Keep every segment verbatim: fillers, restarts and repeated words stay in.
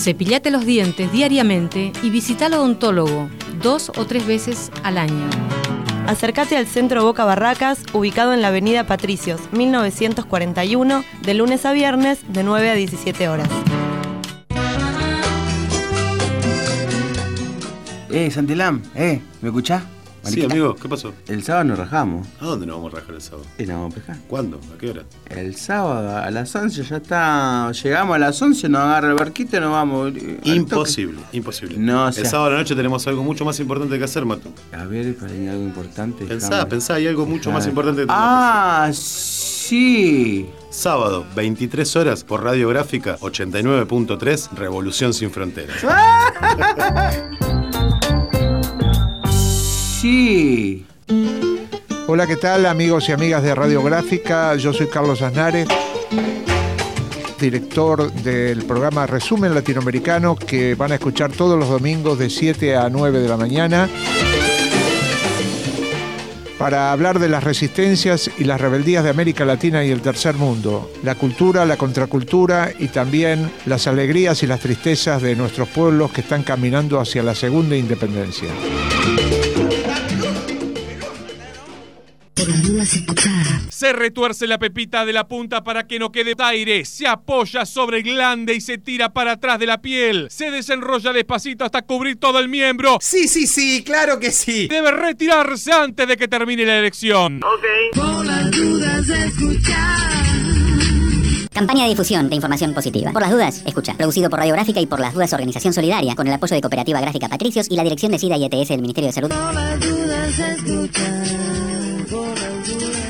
Cepillate los dientes diariamente y visita al odontólogo dos o tres veces al año. Acércate al Centro Boca Barracas, ubicado en la avenida Patricios, mil novecientos cuarenta y uno, de lunes a viernes, de nueve a diecisiete horas. Eh, Santilán, eh, ¿me escuchás? Sí, amigo, ¿qué pasó? El sábado nos rajamos. ¿A dónde nos vamos a rajar el sábado? Y nos vamos a pescar. ¿Cuándo? ¿A qué hora? El sábado a las once ya está. Llegamos a las once, nos agarra el barquito y nos vamos. Imposible, imposible. No, o sea, el sábado a la noche tenemos algo mucho más importante que hacer, Matu. A ver, para mí algo importante. Pensá, déjame. pensá, hay algo mucho Déjame. más importante que tenemos Ah, que sí. Sábado, veintitrés horas, por Radiográfica ochenta y nueve punto tres, Revolución Sin Fronteras. Sí. Hola, ¿qué tal, amigos y amigas de Radiográfica? Yo soy Carlos Aznares, director del programa Resumen Latinoamericano, que van a escuchar todos los domingos de siete a nueve de la mañana, para hablar de las resistencias y las rebeldías de América Latina y el tercer mundo, la cultura, la contracultura y también las alegrías y las tristezas de nuestros pueblos que están caminando hacia la segunda independencia. Se retuerce la pepita de la punta para que no quede aire, se apoya sobre el glande y se tira para atrás de la piel, se desenrolla despacito hasta cubrir todo el miembro. Sí, sí, sí, claro que sí. Debe retirarse antes de que termine la elección. Ok. Por las dudas de escuchar. Campaña de difusión de información positiva. Por las dudas, escucha. Producido por Radiográfica y por las dudas Organización Solidaria, con el apoyo de Cooperativa Gráfica Patricios y la Dirección de SIDA y E T S del Ministerio de Salud. Por las dudas, escucha. Por las dudas,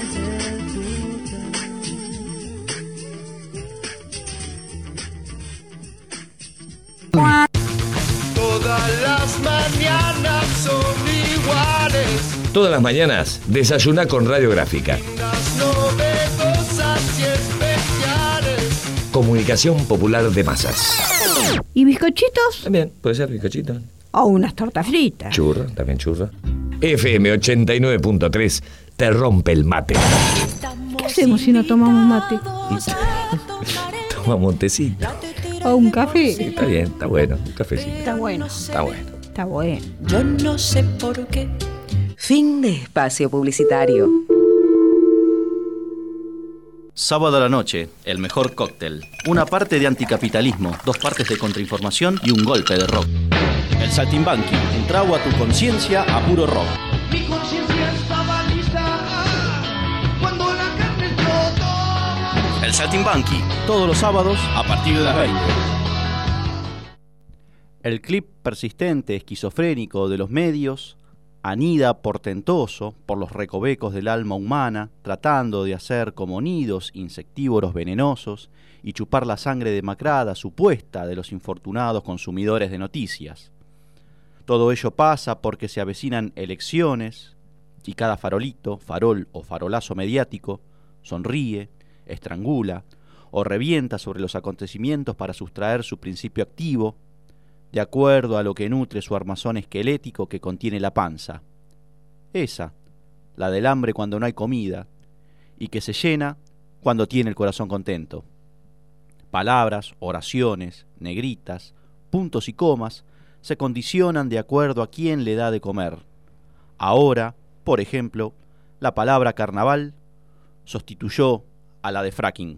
escucha. Todas las mañanas son iguales. Todas las mañanas desayuna con Radiográfica. Las novedosas y especiales. Comunicación popular de masas. ¿Y bizcochitos? También, puede ser bizcochito. O unas tortas fritas. Churro, también churro. F M ochenta y nueve punto tres te rompe el mate. ¿Qué hacemos si no tomamos mate? Tomamos un tecito. ¿O un café? Sí, está bien, está bueno. Un cafecito. Está bueno. Está bueno. Está bueno. Yo no sé por qué. Fin de espacio publicitario. Sábado a la noche, el mejor cóctel. Una parte de anticapitalismo, dos partes de contrainformación y un golpe de rock. El Saltimbanqui, un trago a tu conciencia a puro rock. Mi conciencia estaba lista cuando la carne explotó. El Saltimbanqui, todos los sábados a partir de las veinte. El clip persistente, esquizofrénico de los medios anida portentoso por los recovecos del alma humana, tratando de hacer como nidos insectívoros venenosos y chupar la sangre demacrada supuesta de los infortunados consumidores de noticias. Todo ello pasa porque se avecinan elecciones y cada farolito, farol o farolazo mediático sonríe, estrangula o revienta sobre los acontecimientos para sustraer su principio activo, de acuerdo a lo que nutre su armazón esquelético que contiene la panza. Esa, la del hambre cuando no hay comida, y que se llena cuando tiene el corazón contento. Palabras, oraciones, negritas, puntos y comas se condicionan de acuerdo a quién le da de comer. Ahora, por ejemplo, la palabra carnaval sustituyó a la de fracking.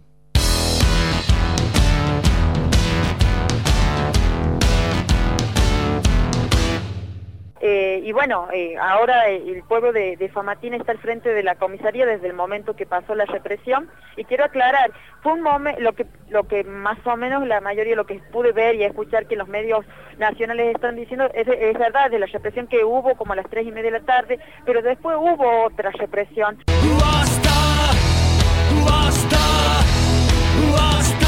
Eh, y bueno, eh, ahora el pueblo de, de Famatín está al frente de la comisaría desde el momento que pasó la represión. Y quiero aclarar, fue un momento, lo que, lo que más o menos la mayoría de lo que pude ver y escuchar que los medios nacionales están diciendo, es, es verdad, de la represión que hubo como a las tres y media de la tarde, pero después hubo otra represión. ¡Basta! ¡Basta! ¡Basta!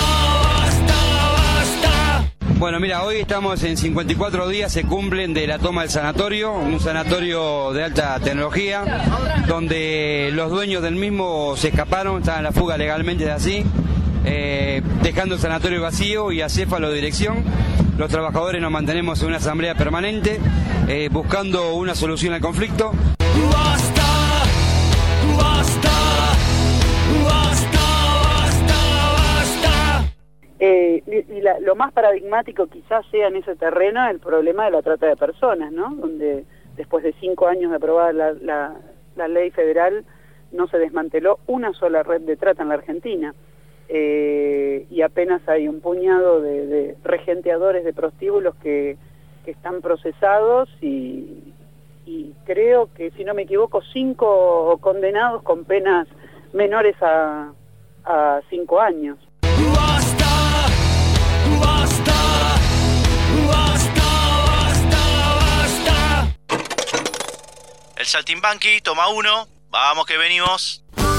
Bueno, mira, hoy estamos en cincuenta y cuatro días, se cumplen de la toma del sanatorio, un sanatorio de alta tecnología, donde los dueños del mismo se escaparon, estaban en la fuga legalmente de así, eh, dejando el sanatorio vacío y acéfalo de dirección. Los trabajadores nos mantenemos en una asamblea permanente, eh, buscando una solución al conflicto. ¡Basta! ¡Basta! ¡Basta! ¡Basta! ¡Basta! Eh, y la, lo más paradigmático quizás sea en ese terreno el problema de la trata de personas, ¿no? Donde después de cinco años de aprobada la, la, la ley federal no se desmanteló una sola red de trata en la Argentina. Eh, y apenas hay un puñado de, de regenteadores de prostíbulos que, que están procesados y, y creo que, si no me equivoco, cinco condenados con penas menores a, a cinco años. Basta, basta, basta, basta, basta. El Saltimbanqui, toma uno, vamos que venimos.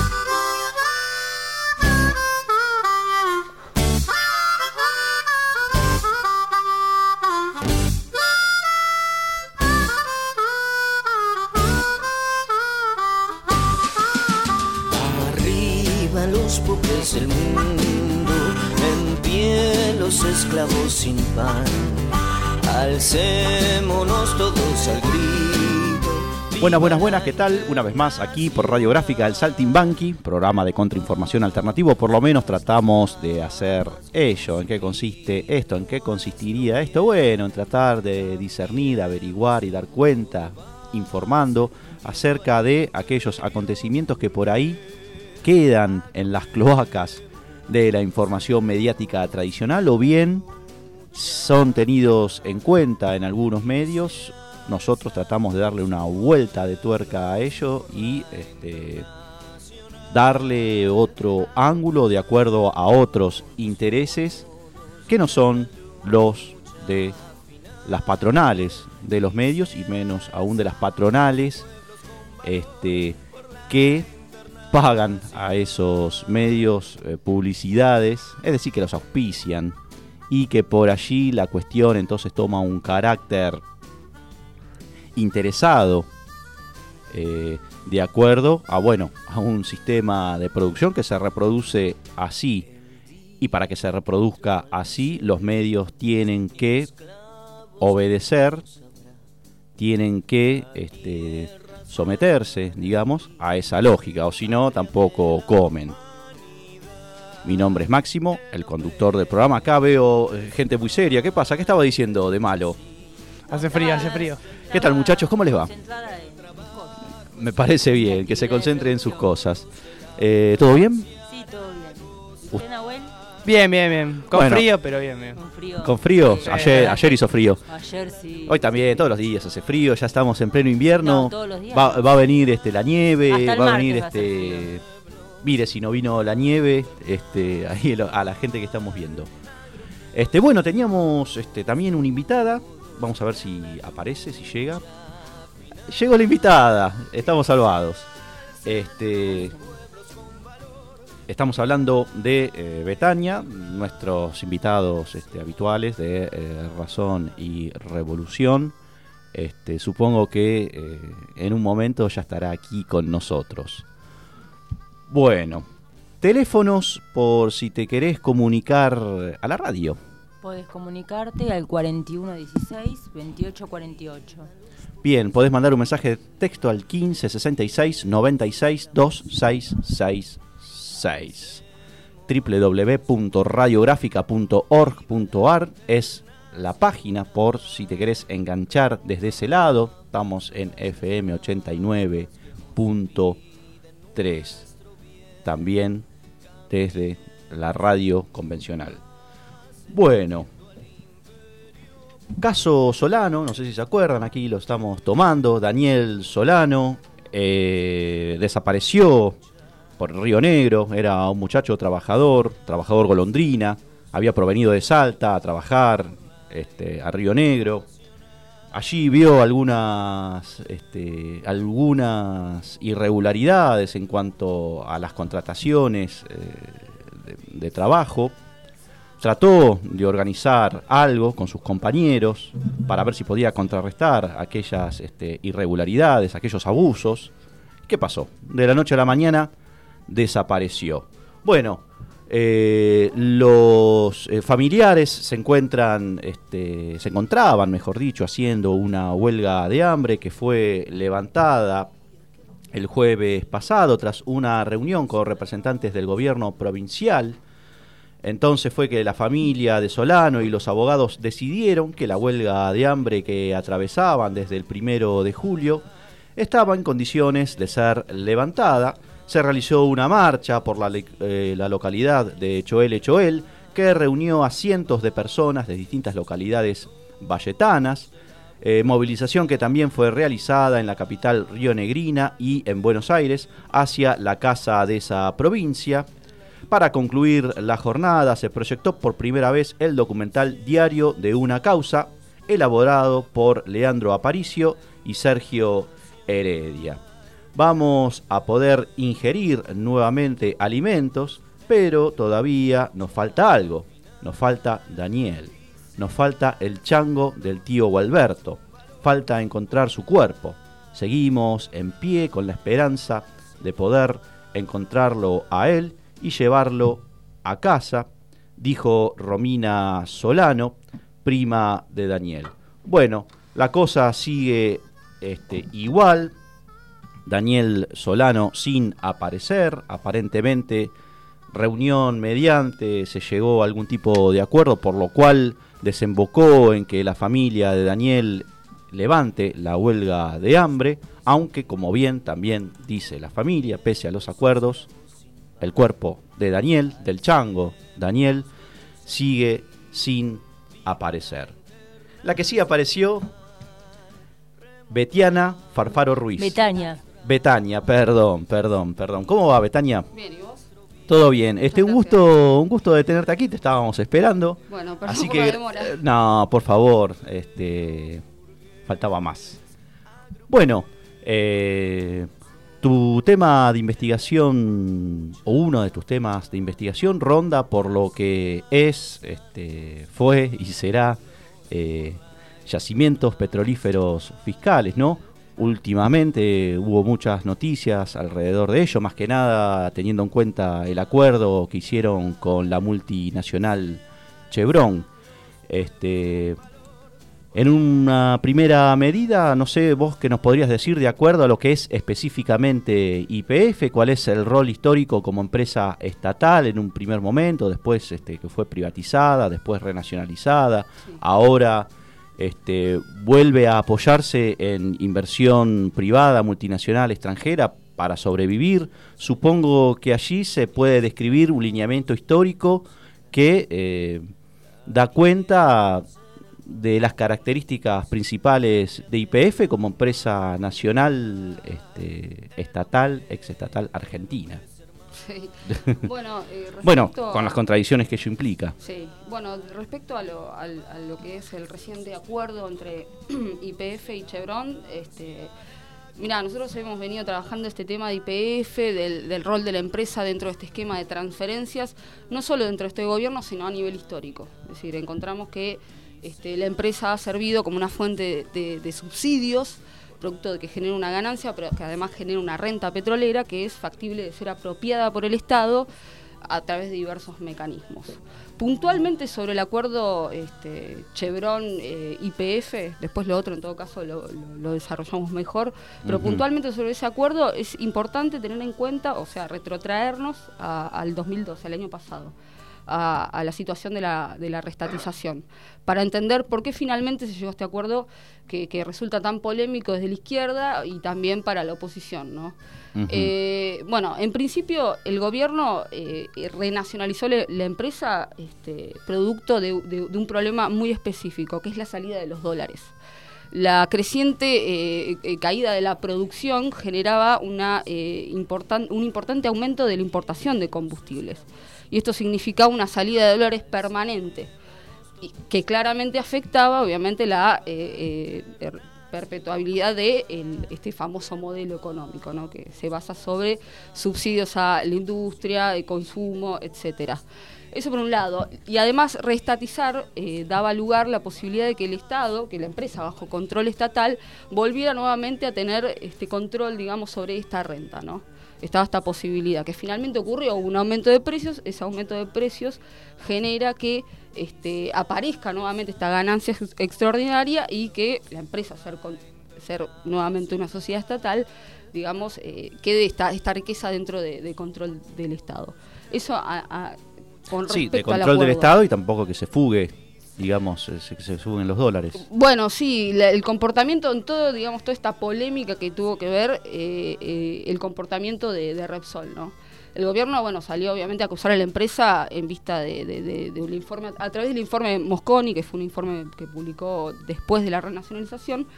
Los pobres del mundo, en pie los esclavos sin pan, alcémonos todos al grito. Buenas, buenas, buenas, ¿qué tal? Una vez más aquí por Radiográfica El Saltimbanqui, programa de contrainformación alternativo, por lo menos tratamos de hacer ello. ¿En qué consiste esto? ¿En qué consistiría esto? Bueno, en tratar de discernir, averiguar y dar cuenta, informando acerca de aquellos acontecimientos que por ahí quedan en las cloacas de la información mediática tradicional o bien son tenidos en cuenta en algunos medios. Nosotros tratamos de darle una vuelta de tuerca a ello y este, darle otro ángulo de acuerdo a otros intereses que no son los de las patronales de los medios y menos aún de las patronales este, que pagan a esos medios eh, publicidades, es decir, que los auspician y que por allí la cuestión entonces toma un carácter interesado eh, de acuerdo a, bueno, a un sistema de producción que se reproduce así, y para que se reproduzca así los medios tienen que obedecer, tienen que este, someterse, digamos, a esa lógica, o si no, tampoco comen. Mi nombre es Máximo, el conductor del programa. Acá veo gente muy seria. ¿Qué pasa? ¿Qué estaba diciendo de malo? Hace frío, hace frío. ¿Qué tal, muchachos? ¿Cómo les va? Me parece bien, que se concentren en sus cosas. Eh, ¿Todo bien? Sí, todo bien. ¿Usted, Nahuel? Bien, bien, bien. Con bueno, frío, pero bien, bien. Con frío. ¿Con frío? Sí. Ayer, ayer hizo frío. Ayer sí. Hoy también, todos los días hace frío, ya estamos en pleno invierno. No, todos los días. Va, va a venir este, la nieve, va a venir va este. A mire, si no vino la nieve, este, ahí a la gente que estamos viendo. Este, bueno, teníamos este, también una invitada. Vamos a ver si aparece, si llega. Llegó la invitada, estamos salvados. Este. Estamos hablando de eh, Betania, nuestros invitados este, habituales de eh, Razón y Revolución. Este, supongo que eh, en un momento ya estará aquí con nosotros. Bueno, teléfonos por si te querés comunicar a la radio. Podés comunicarte al cuarenta y uno dieciséis, veintiocho cuarenta y ocho. Bien, podés mandar un mensaje de texto al quince sesenta y seis noventa y seis veintiséis sesenta y seis. doble u doble u doble u punto radiográfica punto org punto a r es la página por si te querés enganchar desde ese lado. Estamos en F M ochenta y nueve punto tres. También desde la radio convencional. Bueno, caso Solano, no sé si se acuerdan, aquí lo estamos tomando. Daniel Solano eh, desapareció por el Río Negro, era un muchacho trabajador, trabajador golondrina, había provenido de Salta a trabajar este, a Río Negro. Allí vio algunas, este, algunas irregularidades en cuanto a las contrataciones eh, de, de trabajo. Trató de organizar algo con sus compañeros para ver si podía contrarrestar aquellas este, irregularidades, aquellos abusos. ¿Qué pasó? De la noche a la mañana desapareció. Bueno, eh, los eh, familiares se encuentran, este, se encontraban, mejor dicho, haciendo una huelga de hambre que fue levantada el jueves pasado tras una reunión con representantes del gobierno provincial. Entonces fue que la familia de Solano y los abogados decidieron que la huelga de hambre que atravesaban desde el primero de julio estaba en condiciones de ser levantada. Se realizó una marcha por la, eh, la localidad de Choel Choel, que reunió a cientos de personas de distintas localidades valletanas, eh, movilización que también fue realizada en la capital rionegrina y en Buenos Aires hacia la casa de esa provincia. Para concluir la jornada se proyectó por primera vez el documental Diario de una causa, elaborado por Leandro Aparicio y Sergio Heredia. Vamos a poder ingerir nuevamente alimentos, pero todavía nos falta algo. Nos falta Daniel, nos falta el chango del tío Gualberto, falta encontrar su cuerpo. Seguimos en pie con la esperanza de poder encontrarlo a él y llevarlo a casa, dijo Romina Solano, prima de Daniel. Bueno, la cosa sigue este, igual. Daniel Solano sin aparecer, aparentemente reunión mediante se llegó a algún tipo de acuerdo, por lo cual desembocó en que la familia de Daniel levante la huelga de hambre, aunque como bien también dice la familia, pese a los acuerdos, el cuerpo de Daniel, del chango Daniel, sigue sin aparecer. La que sí apareció, Betiana Farfaro Ruiz. Betania. Betania, perdón, perdón, perdón. ¿Cómo va, Betania? Bien, ¿y vos? Todo bien. Este, un gusto, un gusto de tenerte aquí, te estábamos esperando. Bueno, perdón Así por que, la demora. eh, no, por favor, este, faltaba más. Bueno, eh, tu tema de investigación, o uno de tus temas de investigación, ronda por lo que es, este, fue y será eh, yacimientos petrolíferos fiscales, ¿no? Últimamente hubo muchas noticias alrededor de ello, más que nada teniendo en cuenta el acuerdo que hicieron con la multinacional Chevron. Este, en una primera medida, no sé vos qué nos podrías decir de acuerdo a lo que es específicamente Y P F, cuál es el rol histórico como empresa estatal en un primer momento, después este, que fue privatizada, después renacionalizada, sí. Ahora este, vuelve a apoyarse en inversión privada, multinacional, extranjera para sobrevivir. Supongo que allí se puede describir un lineamiento histórico que eh, da cuenta de las características principales de Y P F como empresa nacional, este, estatal, exestatal argentina. Sí. Bueno, eh, respecto bueno, con las contradicciones que ello implica. Sí, bueno, respecto a lo, a, a lo que es el reciente acuerdo entre Y P F y Chevron, este, mirá, nosotros hemos venido trabajando este tema de Y P F, del, del rol de la empresa dentro de este esquema de transferencias, no solo dentro de este gobierno, sino a nivel histórico. Es decir, encontramos que este, la empresa ha servido como una fuente de, de, de subsidios, producto de que genera una ganancia, pero que además genera una renta petrolera que es factible de ser apropiada por el Estado a través de diversos mecanismos. Puntualmente sobre el acuerdo este, Chevron-Y eh, P F, después lo otro en todo caso lo, lo, lo desarrollamos mejor, pero uh-huh. puntualmente sobre ese acuerdo es importante tener en cuenta, o sea, retrotraernos a, al dos mil doce, al año pasado. A, a la situación de la, de la restatización, para entender por qué finalmente se llegó a este acuerdo que, que resulta tan polémico desde la izquierda y también para la oposición, ¿no? Uh-huh. Eh, bueno, en principio el gobierno eh, renacionalizó le, la empresa este, producto de, de, de un problema muy específico, que es la salida de los dólares. La creciente eh, eh, caída de la producción generaba una, eh, importan, un importante aumento de la importación de combustibles. Y esto significaba una salida de dólares permanente, y que claramente afectaba, obviamente, la eh, eh, perpetuabilidad de el, este famoso modelo económico, ¿no? Que se basa sobre subsidios a la industria, de consumo, etcétera. Eso por un lado. Y además, reestatizar eh, daba lugar la posibilidad de que el Estado, que la empresa bajo control estatal, volviera nuevamente a tener este control, digamos, sobre esta renta, ¿no? Estaba esta posibilidad, que finalmente ocurrió, hubo un aumento de precios, ese aumento de precios genera que este, aparezca nuevamente esta ganancia extraordinaria y que la empresa, ser, ser nuevamente una sociedad estatal, digamos, eh, quede esta, esta riqueza dentro de, de control del Estado. Eso a, a, con Sí, respecto de al control del acuerdo. Estado y tampoco que se fugue, digamos, eh, se, que se suben los dólares. Bueno, sí, la- el comportamiento en todo, digamos, toda esta polémica que tuvo que ver eh, eh, el comportamiento de, de Repsol, ¿no? El gobierno, bueno, salió obviamente a acusar a la empresa en vista de, de, de, de un informe, a través del informe Mosconi, que fue un informe que publicó después de la renacionalización,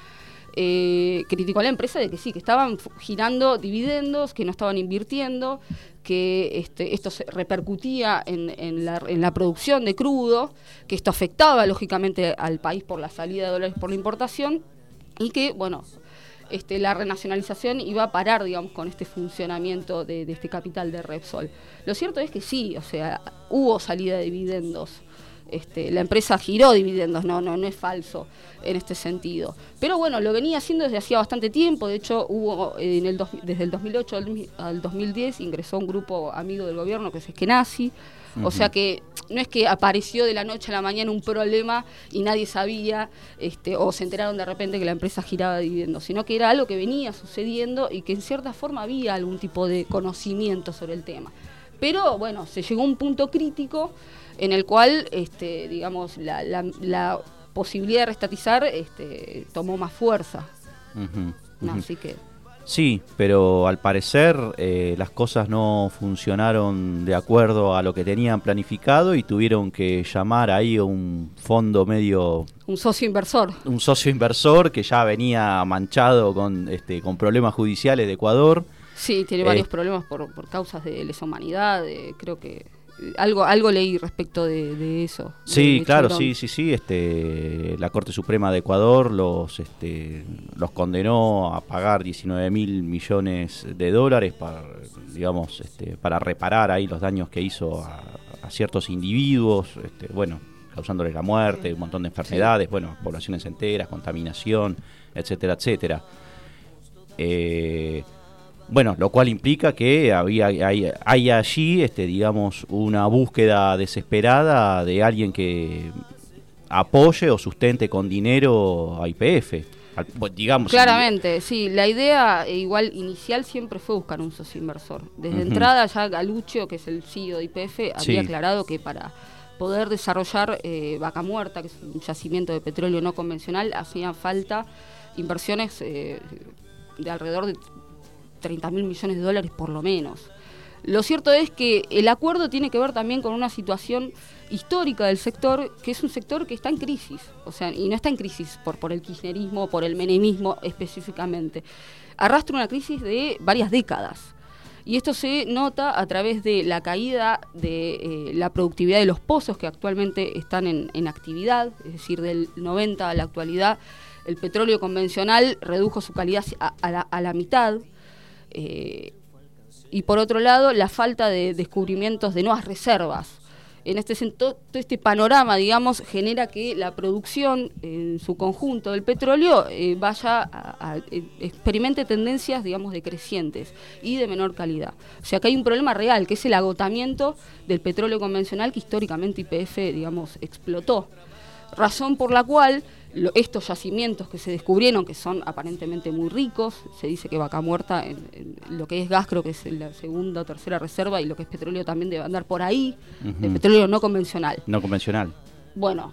eh, criticó a la empresa de que sí, que estaban fu- girando dividendos, que no estaban invirtiendo, que este, esto se repercutía en, en, la, en la producción de crudo, que esto afectaba lógicamente al país por la salida de dólares por la importación y que, bueno, este, la renacionalización iba a parar, digamos, con este funcionamiento de, de este capital de Repsol. Lo cierto es que sí, o sea, hubo salida de dividendos. Este, la empresa giró dividendos, no, no, no es falso en este sentido. Pero bueno, lo venía haciendo desde hacía bastante tiempo. De hecho, hubo en el dos, desde el dos mil ocho al, al dos mil diez ingresó un grupo amigo del gobierno que es Eskenazi. O sea que no es que apareció de la noche a la mañana un problema y nadie sabía, este, o se enteraron de repente que la empresa giraba dividendos, sino que era algo que venía sucediendo y que en cierta forma había algún tipo de conocimiento sobre el tema. Pero bueno, se llegó a un punto crítico en el cual, este, digamos, la, la, la posibilidad de restatizar este, tomó más fuerza. Ujú, No, ujú. así que Sí, pero al parecer eh, las cosas no funcionaron de acuerdo a lo que tenían planificado y tuvieron que llamar ahí a un fondo medio, un socio inversor. un socio inversor que ya venía manchado con, este, con problemas judiciales de Ecuador. Sí, tiene Eh, varios problemas por, por causas de lesa humanidad, de- creo que eh, algo algo leí respecto de, de eso. de- Sí, de claro, Chevron. sí, sí, sí. Este, la Corte Suprema de Ecuador los, este, los condenó a pagar diecinueve mil millones de dólares para, digamos, este, para reparar ahí los daños que hizo a, a ciertos individuos, este, bueno, causándoles la muerte, un montón de enfermedades, bueno, poblaciones enteras, contaminación, etcétera, etcétera. Eh, Bueno, lo cual implica que había hay, hay allí, este, digamos, una búsqueda desesperada de alguien que apoye o sustente con dinero a Y P F. Al- pues, digamos, Claramente, sí. La idea eh, igual inicial siempre fue buscar un socio inversor. Desde Ujú. entrada ya Galuccio, que es el C E O de Y P F, Sí. había aclarado que para poder desarrollar eh, Vaca Muerta, que es un yacimiento de petróleo no convencional, hacían falta inversiones eh, de alrededor de treinta mil millones de dólares por lo menos. Lo cierto es que el acuerdo tiene que ver también con una situación histórica del sector, que es un sector que está en crisis, o sea, y no está en crisis por, por el kirchnerismo, por el menemismo específicamente. Arrastra una crisis de varias décadas. Y esto se nota a través de la caída de eh, la productividad de los pozos que actualmente están en, en actividad, es decir, del noventa a la actualidad, el petróleo convencional redujo su calidad a, a, la, a la mitad. Eh, y por otro lado, la falta de descubrimientos de nuevas reservas. En este sentido, todo este panorama, digamos, genera que la producción en su conjunto del petróleo eh, vaya a, a, eh, experimente tendencias, digamos, decrecientes y de menor calidad. O sea, que hay un problema real, que es el agotamiento del petróleo convencional que históricamente Y P F, digamos, explotó. Razón por la cual lo, estos yacimientos que se descubrieron, que son aparentemente muy ricos, se dice que Vaca Muerta, en, en lo que es gas creo que es la segunda o tercera reserva, y lo que es petróleo también debe andar por ahí, Ujú. de petróleo no convencional. no convencional. Bueno,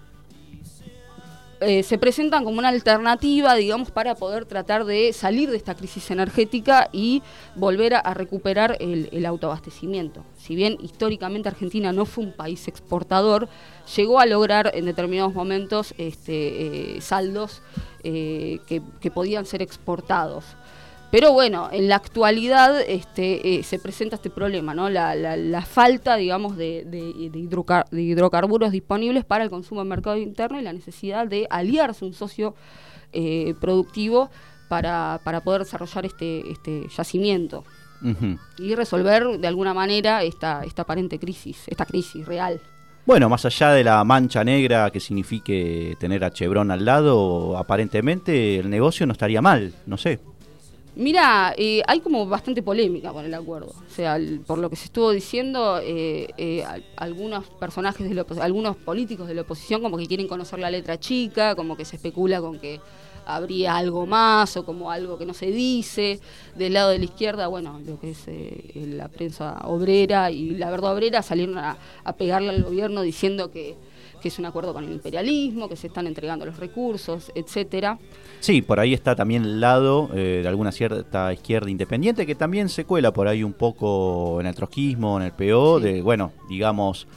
eh, se presentan como una alternativa, digamos, para poder tratar de salir de esta crisis energética y volver a, a recuperar el, el autoabastecimiento. Si bien históricamente Argentina no fue un país exportador, llegó a lograr en determinados momentos este, eh, saldos eh, que, que podían ser exportados. Pero bueno, en la actualidad este, eh, se presenta este problema, ¿no? La, la, la falta, digamos, de, de, de, hidrocar, de hidrocarburos disponibles para el consumo en mercado interno y la necesidad de aliarse un socio eh, productivo para, para poder desarrollar este, este yacimiento Ujú. y resolver de alguna manera esta, esta aparente crisis, esta crisis real. Bueno, más allá de la mancha negra que signifique tener a Chevron al lado, aparentemente el negocio no estaría mal, no sé. Mira, eh, hay como bastante polémica con el acuerdo. O sea, el- por lo que se estuvo diciendo, eh, eh, al- algunos personajes, de la opos- algunos políticos de la oposición como que quieren conocer la letra chica, como que se especula con que habría algo más o como algo que no se dice. Del lado de la izquierda, bueno, lo que es eh, la prensa obrera y la verdad obrera salieron a, a pegarle al gobierno diciendo que, que es un acuerdo con el imperialismo, que se están entregando los recursos, etcétera. Sí, por ahí está también el lado eh, de alguna cierta izquierda independiente que también se cuela por ahí un poco en el trotskismo, en el P O, sí. de, bueno, digamos,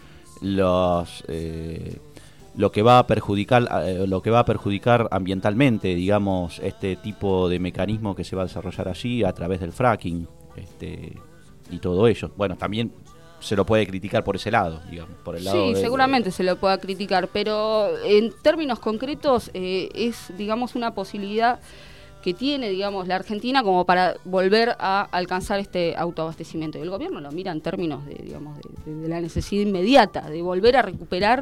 los... Eh, lo que va a perjudicar eh, lo que va a perjudicar ambientalmente, digamos, este tipo de mecanismo que se va a desarrollar allí a través del fracking, este, y todo ello. Bueno, también se lo puede criticar por ese lado, digamos, por el lado sí, de, seguramente de... se lo pueda criticar, pero en términos concretos eh, es, digamos, una posibilidad que tiene, digamos, la Argentina como para volver a alcanzar este autoabastecimiento. Y el gobierno lo mira en términos de, digamos, de, de la necesidad inmediata, de volver a recuperar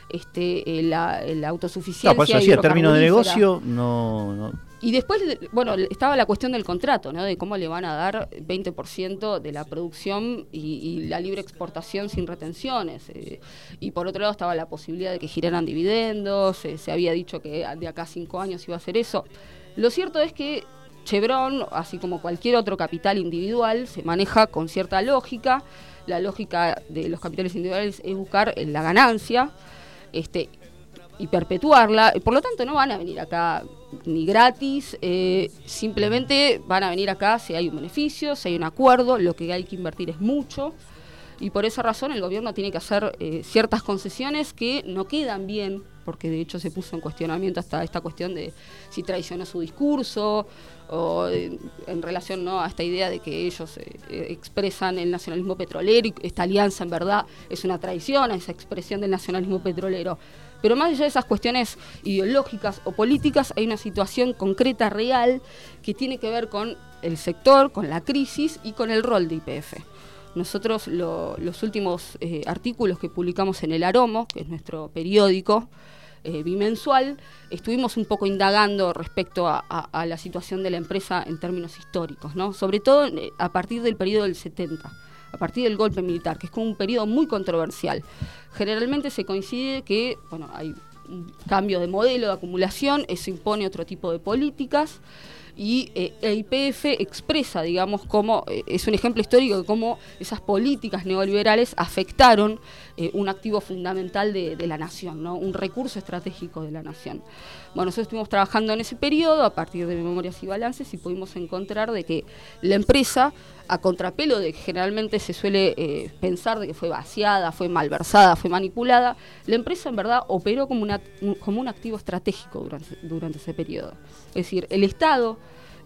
este la, la autosuficiencia. No, por eso sí, en términos de negocio, no, no. Y después, bueno, estaba la cuestión del contrato, ¿no? De cómo le van a dar veinte por ciento de la producción y, y la libre exportación sin retenciones. Eh, y por otro lado estaba la posibilidad de que giraran dividendos, eh, se había dicho que de acá a cinco años iba a hacer eso. Lo cierto es que Chevron, así como cualquier otro capital individual, se maneja con cierta lógica. La lógica de los capitales individuales es buscar la ganancia este, y perpetuarla. Por lo tanto, no van a venir acá ni gratis, eh, simplemente van a venir acá si hay un beneficio, si hay un acuerdo, lo que hay que invertir es mucho. Y por esa razón el gobierno tiene que hacer eh, ciertas concesiones que no quedan bien, porque de hecho se puso en cuestionamiento hasta esta cuestión de si traicionó su discurso o de, en relación, ¿no?, a esta idea de que ellos eh, expresan el nacionalismo petrolero y esta alianza en verdad es una traición a esa expresión del nacionalismo petrolero. Pero más allá de esas cuestiones ideológicas o políticas, hay una situación concreta, real, que tiene que ver con el sector, con la crisis y con el rol de Y P F. Nosotros lo, los últimos eh, artículos que publicamos en El Aromo, que es nuestro periódico eh, bimensual, estuvimos un poco indagando respecto a, a, a la situación de la empresa en términos históricos, ¿no? Sobre todo eh, a partir del periodo del setenta, a partir del golpe militar, que es como un periodo muy controversial. Generalmente se coincide que, bueno, hay un cambio de modelo de acumulación, eso impone otro tipo de políticas, y eh, el Y P F expresa, digamos, cómo eh, es un ejemplo histórico de cómo esas políticas neoliberales afectaron eh, un activo fundamental de, de la nación, ¿no?, un recurso estratégico de la nación. Bueno, nosotros estuvimos trabajando en ese periodo a partir de memorias y balances y pudimos encontrar de que la empresa, a contrapelo de que generalmente se suele eh, pensar de que fue vaciada, fue malversada, fue manipulada, la empresa en verdad operó como, una, un, como un activo estratégico durante, durante ese periodo. Es decir, el Estado,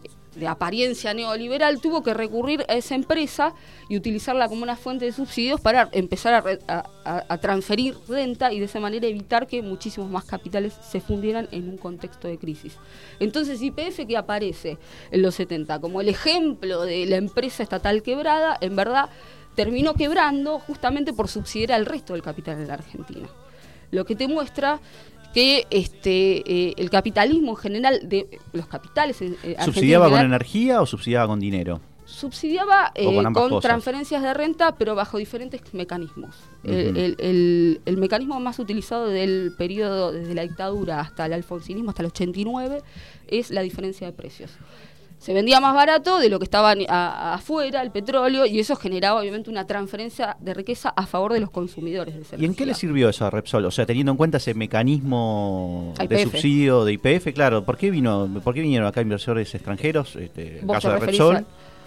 de apariencia neoliberal, tuvo que recurrir a esa empresa y utilizarla como una fuente de subsidios para empezar a, re, a, a, a transferir renta y de esa manera evitar que muchísimos más capitales se fundieran en un contexto de crisis. Entonces Y P F, que aparece en los setenta como el ejemplo de la empresa estatal quebrada, en verdad terminó quebrando justamente por subsidiar al resto del capital en la Argentina. Lo que te muestra que este eh, el capitalismo en general, de los capitales eh, ¿subsidiaba general, con energía o subsidiaba con dinero? Subsidiaba eh, con, con cosas. transferencias de renta, pero bajo diferentes mecanismos. Uh-huh. el, el, el, el mecanismo más utilizado del periodo, desde la dictadura hasta el alfonsinismo, hasta el ochenta y nueve, es la diferencia de precios. Se vendía más barato de lo que estaba a, a, afuera, el petróleo, y eso generaba obviamente una transferencia de riqueza a favor de los consumidores de esa ¿Y en qué le sirvió eso a Repsol? O sea, teniendo en cuenta ese mecanismo de I P F. Subsidio de Y P F, claro, ¿por qué vino, por qué vinieron acá inversores extranjeros? Este, en caso de Repsol,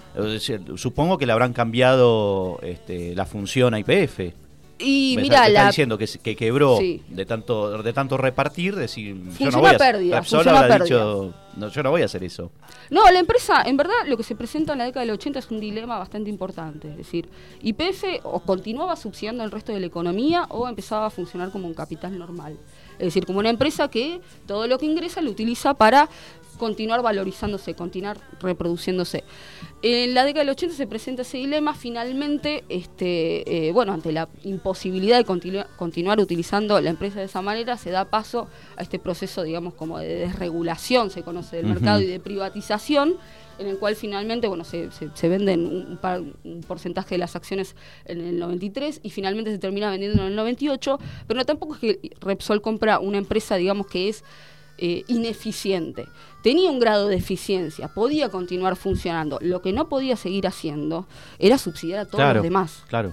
a... supongo que le habrán cambiado este, la función a Y P F. Y me mira, está, la... está diciendo que, que quebró sí. de tanto de tanto repartir, decir, yo no voy a pérdida, Repsol habrá dicho, no, yo no voy a hacer eso. No, la empresa, en verdad, lo que se presenta en la década del ochenta es un dilema bastante importante, es decir, Y P F o continuaba subsidiando el resto de la economía o empezaba a funcionar como un capital normal, es decir, como una empresa que todo lo que ingresa lo utiliza para continuar valorizándose, continuar reproduciéndose. En la década del ochenta se presenta ese dilema, finalmente, este, eh, bueno, ante la imposibilidad de continu- continuar utilizando la empresa de esa manera, se da paso a este proceso, digamos, como de desregulación, se conoce, del uh-huh. mercado y de privatización, en el cual finalmente, bueno, se, se, se venden un, par, un porcentaje de las acciones en el noventa y tres y finalmente se termina vendiendo en el noventa y ocho, pero no, tampoco es que Repsol compra una empresa, digamos, que es eh, ineficiente. Tenía un grado de eficiencia, podía continuar funcionando. Lo que no podía seguir haciendo era subsidiar a todos claro, los demás. Claro.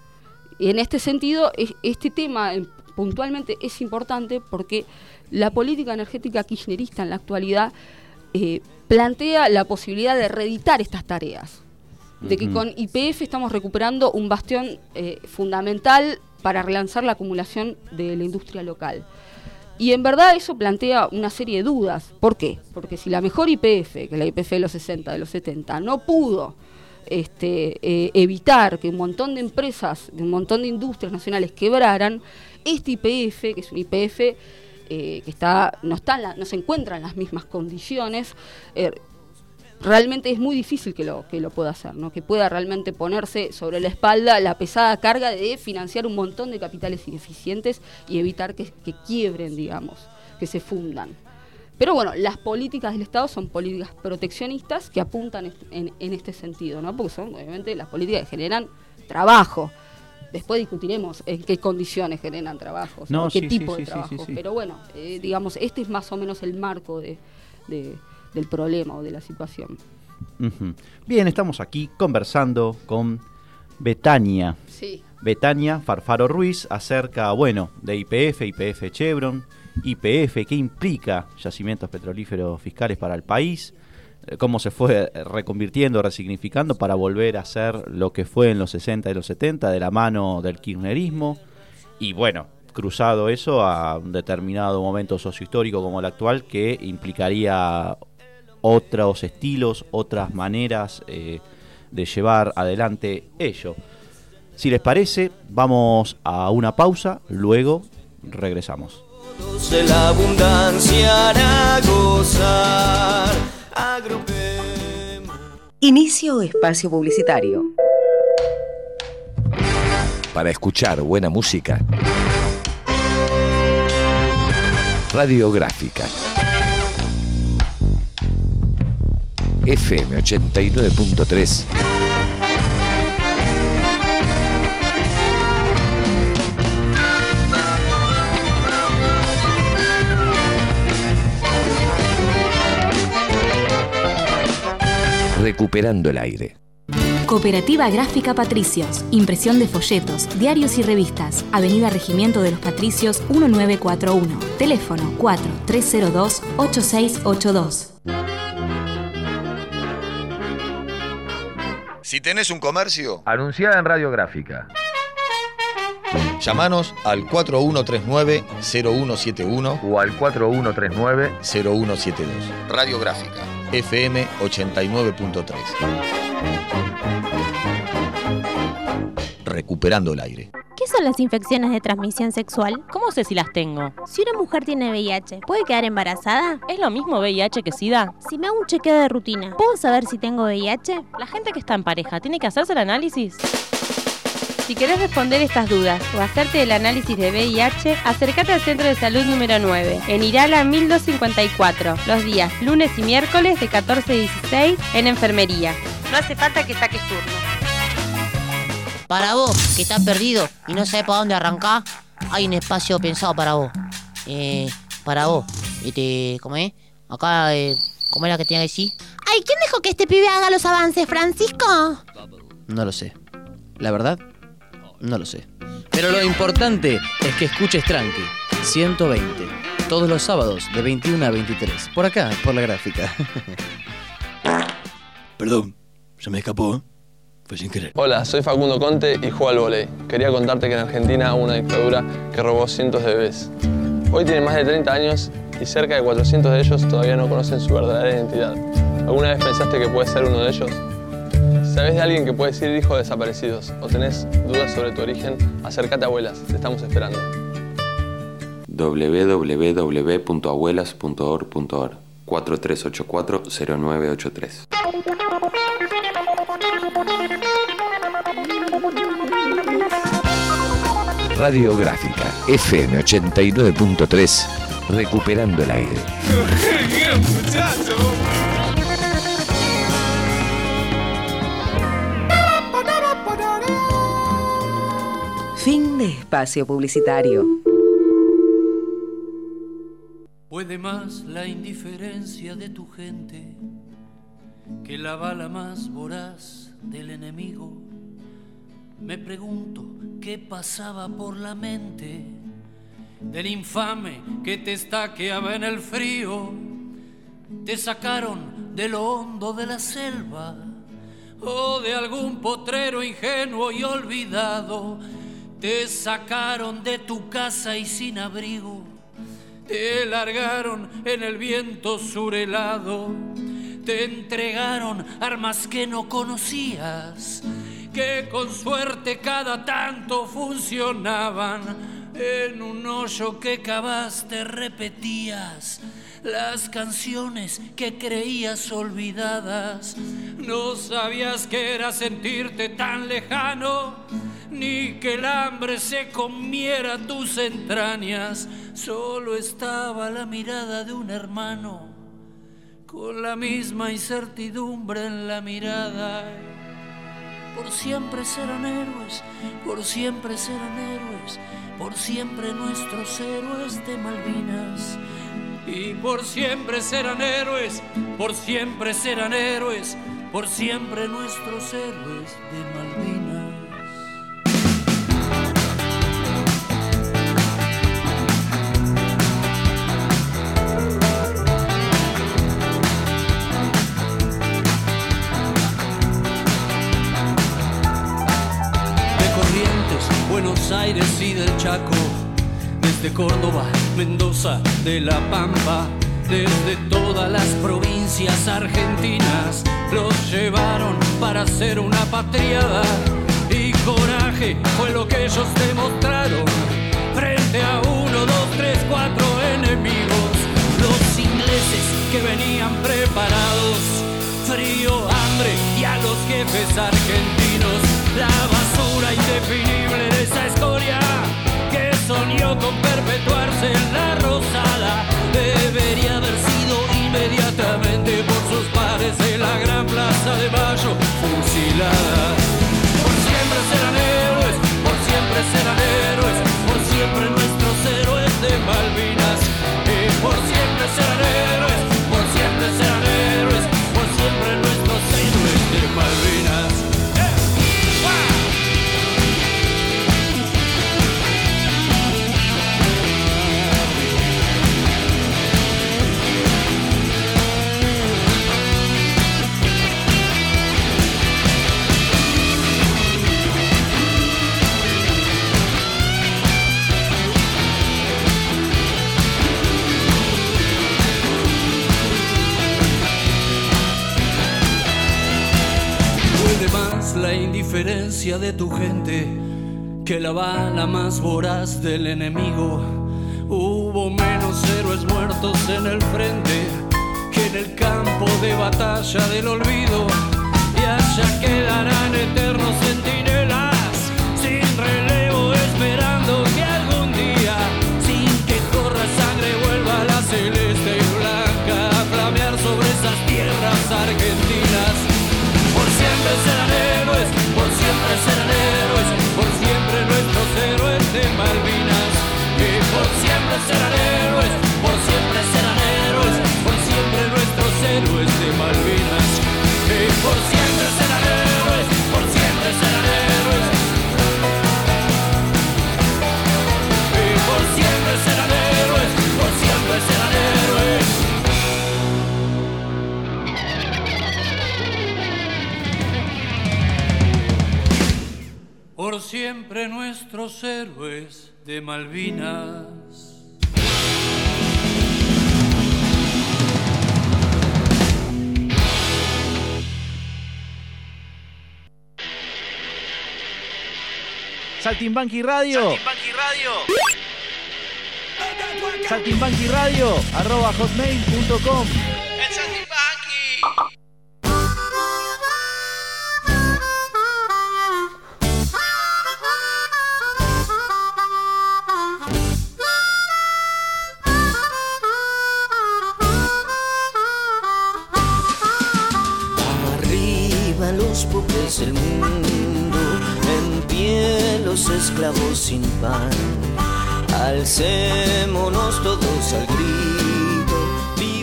Y en este sentido, este tema puntualmente es importante porque la política energética kirchnerista en la actualidad eh, plantea la posibilidad de reeditar estas tareas. De que con Y P F estamos recuperando un bastión eh, fundamental para relanzar la acumulación de la industria local. Y en verdad eso plantea una serie de dudas. ¿Por qué? Porque si la mejor Y P F, que es la Y P F de los sesenta, de los setenta, no pudo este, eh, evitar que un montón de empresas, de un montón de industrias nacionales quebraran, este Y P F, que es un Y P F eh, que está, no, está en la, no se encuentra en las mismas condiciones, eh, realmente es muy difícil que lo, que lo pueda hacer, ¿no? Que pueda realmente ponerse sobre la espalda la pesada carga de financiar un montón de capitales ineficientes y evitar que, que quiebren, digamos, que se fundan. Pero bueno, las políticas del Estado son políticas proteccionistas que apuntan en, en este sentido, ¿no? Porque son obviamente las políticas que generan trabajo. Después discutiremos en qué condiciones generan trabajo, no, o qué sí, tipo sí, de sí, trabajo. sí, sí, sí. Pero bueno, eh, digamos, este es más o menos el marco de... de del problema o de la situación. Uh-huh. Bien, estamos aquí conversando con Betania. Sí. Betania Farfaro Ruiz acerca, bueno, de Y P F, Y P F Chevron, Y P F, qué implica yacimientos petrolíferos fiscales para el país, cómo se fue reconvirtiendo, resignificando para volver a ser lo que fue en los sesenta y los setenta de la mano del kirchnerismo y bueno, cruzado eso a un determinado momento sociohistórico como el actual que implicaría otros estilos, otras maneras eh, de llevar adelante ello. Si les parece, vamos a una pausa, luego regresamos. De la abundancia a gozar, agrupemos. Inicio espacio publicitario. Para escuchar buena música, Radiográfica F M ochenta y nueve punto tres. Recuperando el aire. Cooperativa Gráfica Patricios. Impresión de folletos, diarios y revistas. Avenida Regimiento de los Patricios mil novecientos cuarenta y uno. Teléfono cuatro tres cero dos ocho seis ocho dos. Si tenés un comercio, anunciá en Radiográfica. Llamanos al cuatro uno tres nueve cero uno siete uno o al cuatro uno tres nueve cero uno siete dos. Radiográfica F M ochenta y nueve punto tres. Recuperando el aire. ¿Qué son las infecciones de transmisión sexual? ¿Cómo sé si las tengo? Si una mujer tiene V I H, ¿puede quedar embarazada? ¿Es lo mismo V I H que SIDA? Si me hago un chequeo de rutina, ¿puedo saber si tengo V I H? La gente que está en pareja tiene que hacerse el análisis. Si querés responder estas dudas o hacerte el análisis de V I H, acércate al Centro de Salud número nueve, en Irala mil doscientos cincuenta y cuatro, los días lunes y miércoles de catorce a dieciséis en enfermería. No hace falta que saques turno. Para vos, que estás perdido y no sabés para dónde arrancar, hay un espacio pensado para vos. Eh, para vos. Este, ¿cómo es? Acá, eh, ¿cómo era que tenía que decir? Ay, ¿quién dejó que este pibe haga los avances, Francisco? No lo sé. La verdad, no lo sé. Pero lo importante es que escuches Tranqui, ciento veinte. Todos los sábados de veintiuno a veintitrés. Por acá, por la gráfica. Perdón, se me escapó, ¿eh? Fue sin querer. Hola, soy Facundo Conte y juego al vóley. Quería contarte que en Argentina hubo una dictadura que robó cientos de bebés. Hoy tienen más de treinta años y cerca de cuatrocientos de ellos todavía no conocen su verdadera identidad. ¿Alguna vez pensaste que puedes ser uno de ellos? Si sabes de alguien que puede ser hijo de desaparecidos o tenés dudas sobre tu origen, acércate a Abuelas, te estamos esperando. doble u doble u doble u punto abuelas punto org punto org cuatro tres ocho cuatro cero nueve ocho tres. Radiográfica F M ochenta y nueve punto tres. Recuperando el aire. ¡Bien, muchacho! Fin de espacio publicitario. Fue de más la indiferencia de tu gente que la bala más voraz del enemigo. Me pregunto qué pasaba por la mente del infame que te estaqueaba en el frío. Te sacaron de lo hondo de la selva o de algún potrero ingenuo y olvidado. Te sacaron de tu casa y sin abrigo. Te largaron en el viento surhelado. Te entregaron armas que no conocías, que con suerte cada tanto funcionaban. En un hoyo que cavaste repetías las canciones que creías olvidadas. No sabías que era sentirte tan lejano, ni que el hambre se comiera tus entrañas. Solo estaba la mirada de un hermano, con la misma incertidumbre en la mirada. Por siempre serán héroes, por siempre serán héroes, por siempre nuestros héroes de Malvinas. Y por siempre serán héroes, por siempre serán héroes, por siempre nuestros héroes de Malvinas. Buenos Aires y del Chaco, desde Córdoba, Mendoza, de La Pampa, desde todas las provincias argentinas, los llevaron para hacer una patriada. Y coraje fue lo que ellos demostraron frente a uno, dos, tres, cuatro enemigos. Los ingleses que venían preparados, frío, hambre y a los jefes argentinos. La basura indefinible de esa escoria que soñó con perpetuarse en la Rosada debería haber sido inmediatamente por sus pares en la gran plaza de Mayo fusilada. Por siempre serán héroes, por siempre serán héroes, por siempre nuestros héroes de Malvinas. Y por siempre serán héroes, por siempre serán héroes, por siempre nuestros héroes de Malvinas. La indiferencia de tu gente que la bala más voraz del enemigo. Hubo menos héroes muertos en el frente que en el campo de batalla del olvido. Y allá quedarán eternos centinelas sin relevo, esperando que algún día, sin que corra sangre, vuelva la celeste y blanca a flamear sobre esas tierras argentinas. Por siempre serán héroes, por siempre serán héroes, por siempre nuestros héroes de Malvinas. Y por siempre serán héroes, por siempre serán héroes, por siempre nuestros héroes de Malvinas. Y por siempre serán héroes, por siempre serán héroes. Y por siempre serán héroes, por siempre serán héroes. Por siempre nuestros héroes de Malvinas. Saltimbanqui Radio. Saltimbanqui Radio. Saltimbanqui Radio, arroba hotmail punto com. El Saltimbanqui. Los pobres del mundo, en pie los esclavos sin pan. Alcémonos todos al grito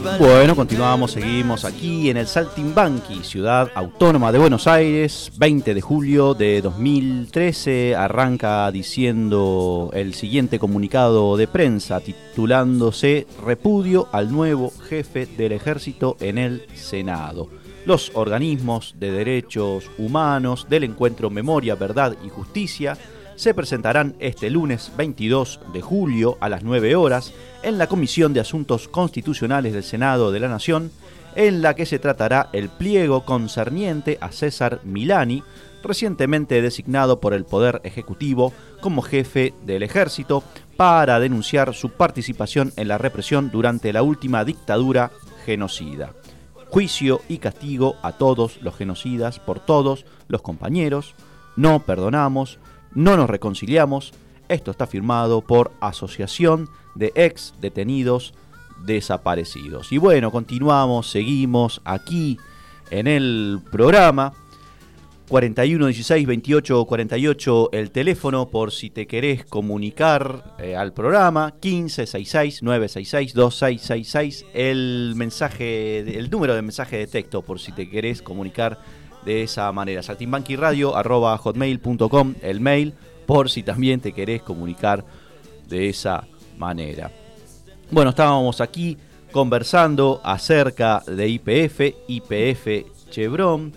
Bueno, continuamos, seguimos aquí en el Saltimbanqui, ciudad autónoma de Buenos Aires, veinte de julio de dos mil trece. Arranca diciendo el siguiente comunicado de prensa, titulándose Repudio al nuevo jefe del ejército en el Senado. Los organismos de derechos humanos del encuentro Memoria, Verdad y Justicia se presentarán este lunes veintidós de julio a las nueve horas en la Comisión de Asuntos Constitucionales del Senado de la Nación, en la que se tratará el pliego concerniente a César Milani, recientemente designado por el Poder Ejecutivo como jefe del Ejército, para denunciar su participación en la represión durante la última dictadura genocida. Juicio y castigo a todos los genocidas por todos los compañeros. No perdonamos, no nos reconciliamos. Esto está firmado por Asociación de Ex Detenidos Desaparecidos. Y bueno, continuamos, seguimos aquí en el programa. cuarenta y uno dieciséis veintiocho cuarenta y ocho el teléfono por si te querés comunicar eh, al programa. quince sesenta y seis novecientos sesenta y seis veintiséis sesenta y seis el mensaje, el número de mensaje de texto por si te querés comunicar de esa manera. saltimbanquiradio arroba hotmail punto com el mail por si también te querés comunicar de esa manera. Bueno, estábamos aquí conversando acerca de Y P F, Y P F Chevron,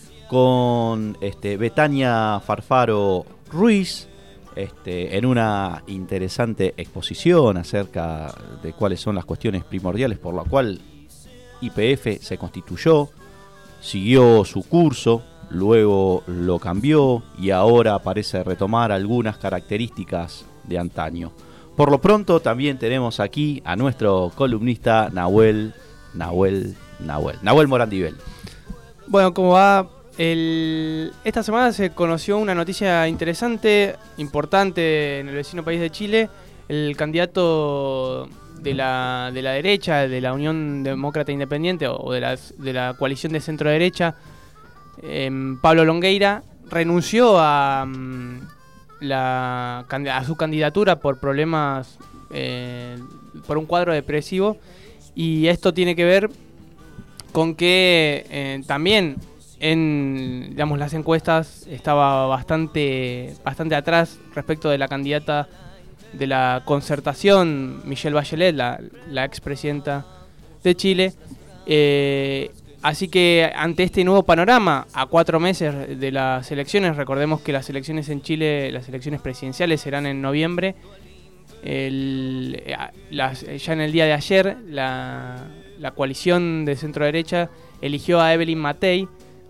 con este, Betania Farfaro Ruiz, este, en una interesante exposición acerca de cuáles son las cuestiones primordiales por la cual Y P F se constituyó, siguió su curso, luego lo cambió y ahora parece retomar algunas características de antaño. Por lo pronto también tenemos aquí a nuestro columnista Nahuel, Nahuel, Nahuel, Nahuel Morandibel. Bueno, ¿cómo va? El... Esta semana se conoció una noticia interesante, importante en el vecino país de Chile. El candidato de la, de la derecha, de la Unión Demócrata Independiente o de la, de la coalición de centro-derecha, eh, Pablo Longueira, renunció a, la, a su candidatura por problemas, eh, por un cuadro depresivo. Y esto tiene que ver con que eh, también en digamos, las encuestas estaba bastante, bastante atrás respecto de la candidata de la Concertación, Michelle Bachelet, la, la expresidenta de Chile. Eh, así que ante este nuevo panorama, a cuatro meses de las elecciones, recordemos que las elecciones en Chile, las elecciones presidenciales serán en noviembre, el, las, ya en el día de ayer la, la coalición de centro-derecha eligió a Evelyn Matei,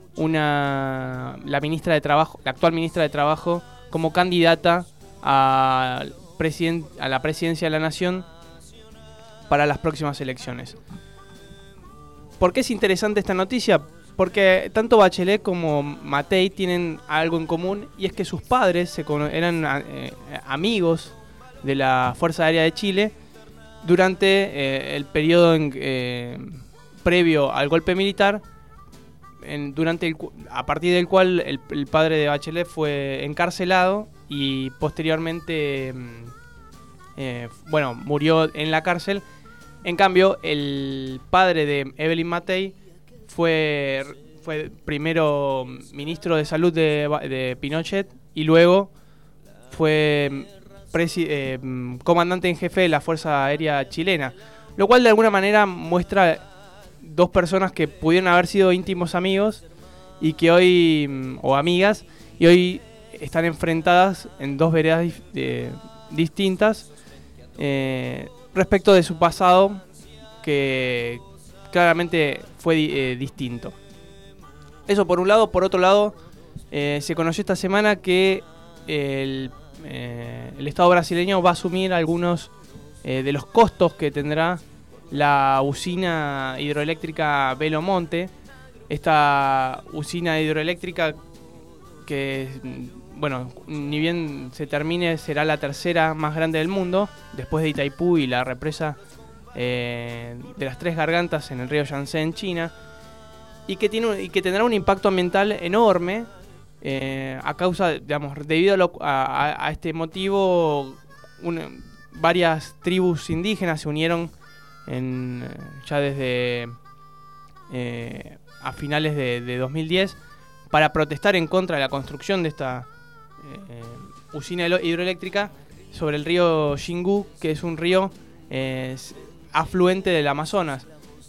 una la ministra de Trabajo, la actual ministra de Trabajo, como candidata a, presiden, a la presidencia de la Nación para las próximas elecciones. ¿Por qué es interesante esta noticia? Porque tanto Bachelet como Matei tienen algo en común, y es que sus padres se eran eh, amigos de la Fuerza Aérea de Chile durante eh, el periodo en, eh, previo al golpe militar, en, durante el, a partir del cual el, el padre de Bachelet fue encarcelado y posteriormente eh, bueno, murió en la cárcel. En cambio, el padre de Evelyn Matei fue, fue primero ministro de Salud de, de Pinochet y luego fue presi, eh, comandante en jefe de la Fuerza Aérea Chilena, lo cual de alguna manera muestra dos personas que pudieron haber sido íntimos amigos y que hoy, o amigas, y hoy están enfrentadas en dos veredas eh, distintas eh, respecto de su pasado, que claramente fue eh, distinto. Eso por un lado. Por otro lado, eh, se conoció esta semana que el, eh, el Estado brasileño va a asumir algunos eh, de los costos que tendrá la usina hidroeléctrica Belo Monte. Esta usina hidroeléctrica que, bueno, ni bien se termine, será la tercera más grande del mundo, después de Itaipú y la represa eh, de las Tres Gargantas en el río Yangtze en China, y que, tiene, y que tendrá un impacto ambiental enorme eh, a causa, digamos, debido a, lo, a, a este motivo, una, varias tribus indígenas se unieron en, ya desde eh, a finales de, de dos mil diez para protestar en contra de la construcción de esta eh, usina hidroeléctrica sobre el río Xingu, que es un río eh, afluente del Amazonas.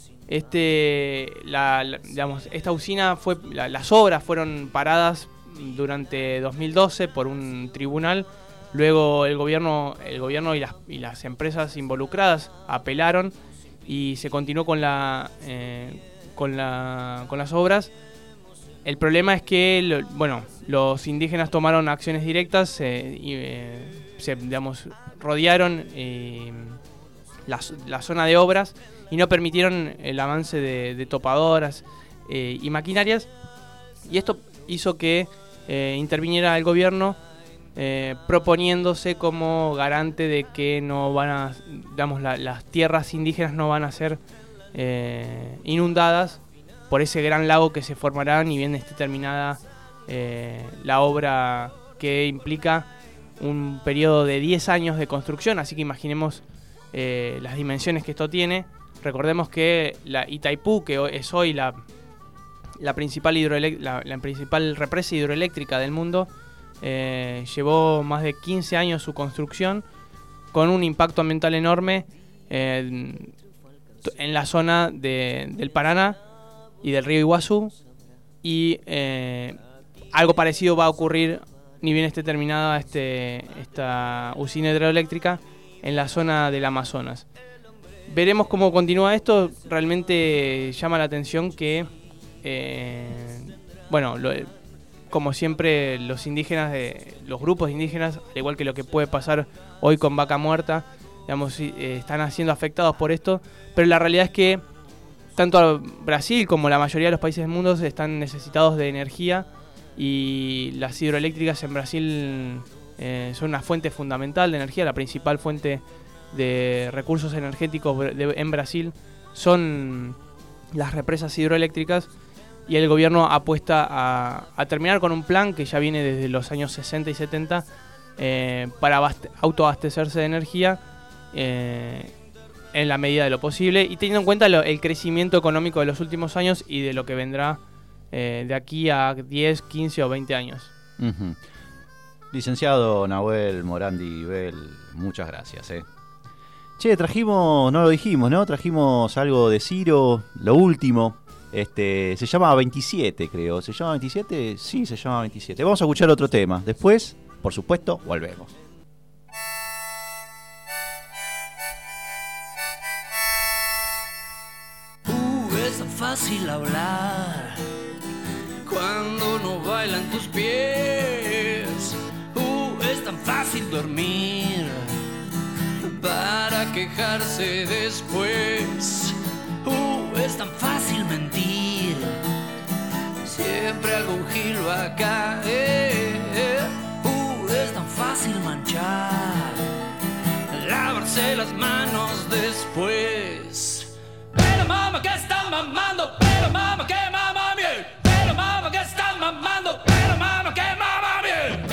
Este, la, la, digamos, esta usina fue, la, las obras fueron paradas durante dos mil doce por un tribunal. Luego el gobierno, el gobierno y las, y las empresas involucradas apelaron y se continuó con la, eh, con la, con las obras. El problema es que, lo, bueno, los indígenas tomaron acciones directas eh, y eh, se, digamos, rodearon eh, la, la zona de obras y no permitieron el avance de, de topadoras eh, y maquinarias, y esto hizo que eh, interviniera el gobierno eh, proponiéndose como garante de que no van a, digamos, la, las tierras indígenas no van a ser eh, inundadas por ese gran lago que se formará ni bien esté terminada eh, la obra, que implica un periodo de diez años de construcción, así que imaginemos eh, las dimensiones que esto tiene. Recordemos que la Itaipú, que es hoy la, la, principal, hidroelect- la, la principal represa hidroeléctrica del mundo, eh, llevó más de quince años su construcción, con un impacto ambiental enorme eh, en la zona de, del Paraná y del río Iguazú, y eh, algo parecido va a ocurrir, ni bien esté terminada este, esta usina hidroeléctrica, en la zona del Amazonas. Veremos cómo continúa esto. Realmente llama la atención que, eh, bueno, lo, como siempre, los indígenas, de, los grupos indígenas, al igual que lo que puede pasar hoy con Vaca Muerta, digamos, eh, están siendo afectados por esto, pero la realidad es que tanto Brasil como la mayoría de los países del mundo están necesitados de energía, y las hidroeléctricas en Brasil eh, son una fuente fundamental de energía. La principal fuente de recursos energéticos de, en Brasil son las represas hidroeléctricas, y el gobierno apuesta a, a terminar con un plan que ya viene desde los años sesenta y setenta eh, para abaste- autoabastecerse de energía eh, en la medida de lo posible, y teniendo en cuenta lo, el crecimiento económico de los últimos años y de lo que vendrá eh, de aquí a diez, quince o veinte años. Uh-huh. Licenciado Nahuel Morandi Bell, muchas gracias. Eh. Che, trajimos, no lo dijimos, ¿no? Trajimos algo de Ciro, lo último. Este, se llama veintisiete, creo. ¿Se llama veintisiete? Sí, se llama veintisiete. Vamos a escuchar otro tema. Después, por supuesto, volvemos. Uh, es tan fácil hablar cuando no bailan tus pies. Uh, es tan fácil dormir para quejarse después. Uh, es tan fácil mentir, siempre algún gil va a caer. Uh, es tan fácil manchar, lavarse las manos después. Pero mamá que están mamando, pero mamá que mama bien, pero mamá que están mamando, pero mamá que mama bien.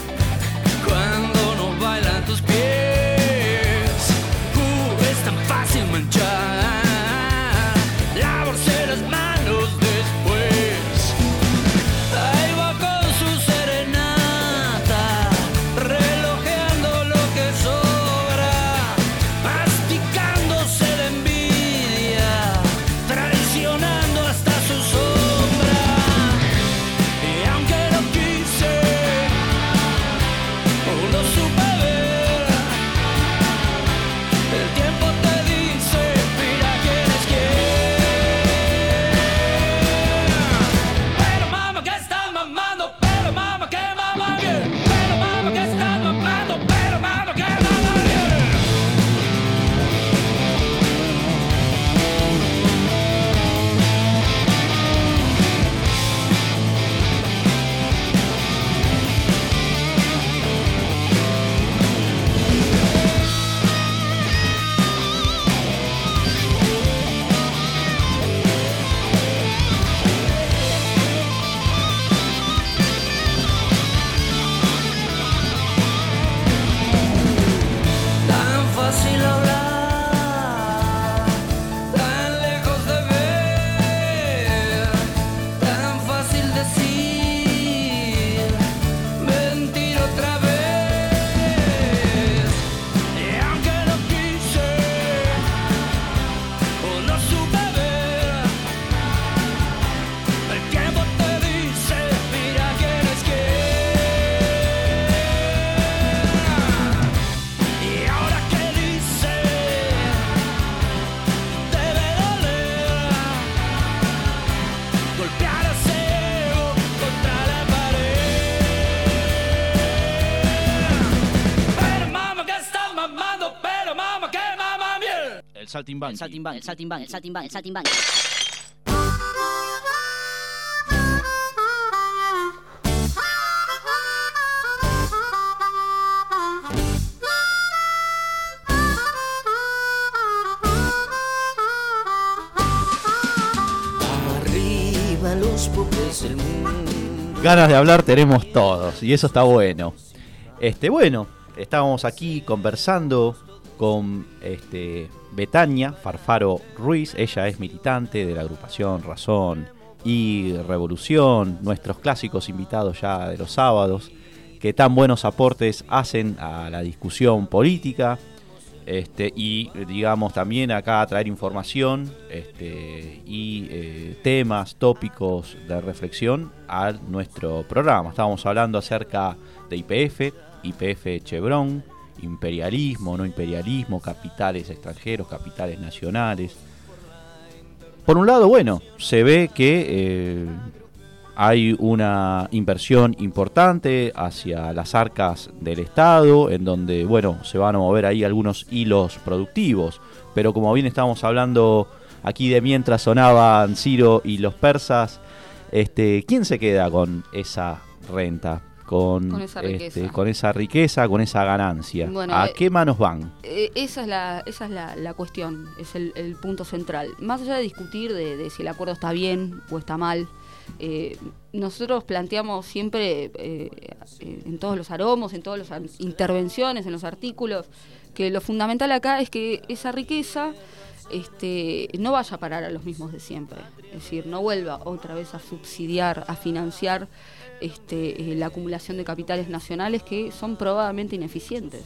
Fácil saltimbanqui. El saltimbanqui, el saltimbanqui, el saltimbanqui, el saltimbanqui. Arriba los pobres del mundo. Ganas de hablar tenemos todos y eso está bueno. Este, bueno, estábamos aquí conversando con este, Betania Farfaro Ruiz. Ella es militante de la agrupación Razón y Revolución, nuestros clásicos invitados ya de los sábados, que tan buenos aportes hacen a la discusión política. Este, y digamos también acá traer información este, y eh, temas, tópicos de reflexión a nuestro programa. Estábamos hablando acerca de I P F, I P F Chevron, imperialismo, no imperialismo, capitales extranjeros, capitales nacionales. Por un lado, bueno, se ve que eh, hay una inversión importante hacia las arcas del Estado, en donde, bueno, se van a mover ahí algunos hilos productivos. Pero como bien estábamos hablando aquí de mientras sonaban Ciro y los persas, este, ¿quién se queda con esa renta? Con, Con esa este, riqueza. con esa riqueza, con esa ganancia. Bueno, ¿A eh, qué manos van? Eh, esa es la esa es la, la cuestión, es el, el punto central. Más allá de discutir de, de si el acuerdo está bien o está mal, eh, nosotros planteamos siempre eh, en todos los aromos, en todas las intervenciones, en los artículos, que lo fundamental acá es que esa riqueza este, no vaya a parar a los mismos de siempre. Es decir, no vuelva otra vez a subsidiar, a financiar este, eh, la acumulación de capitales nacionales que son probadamente ineficientes.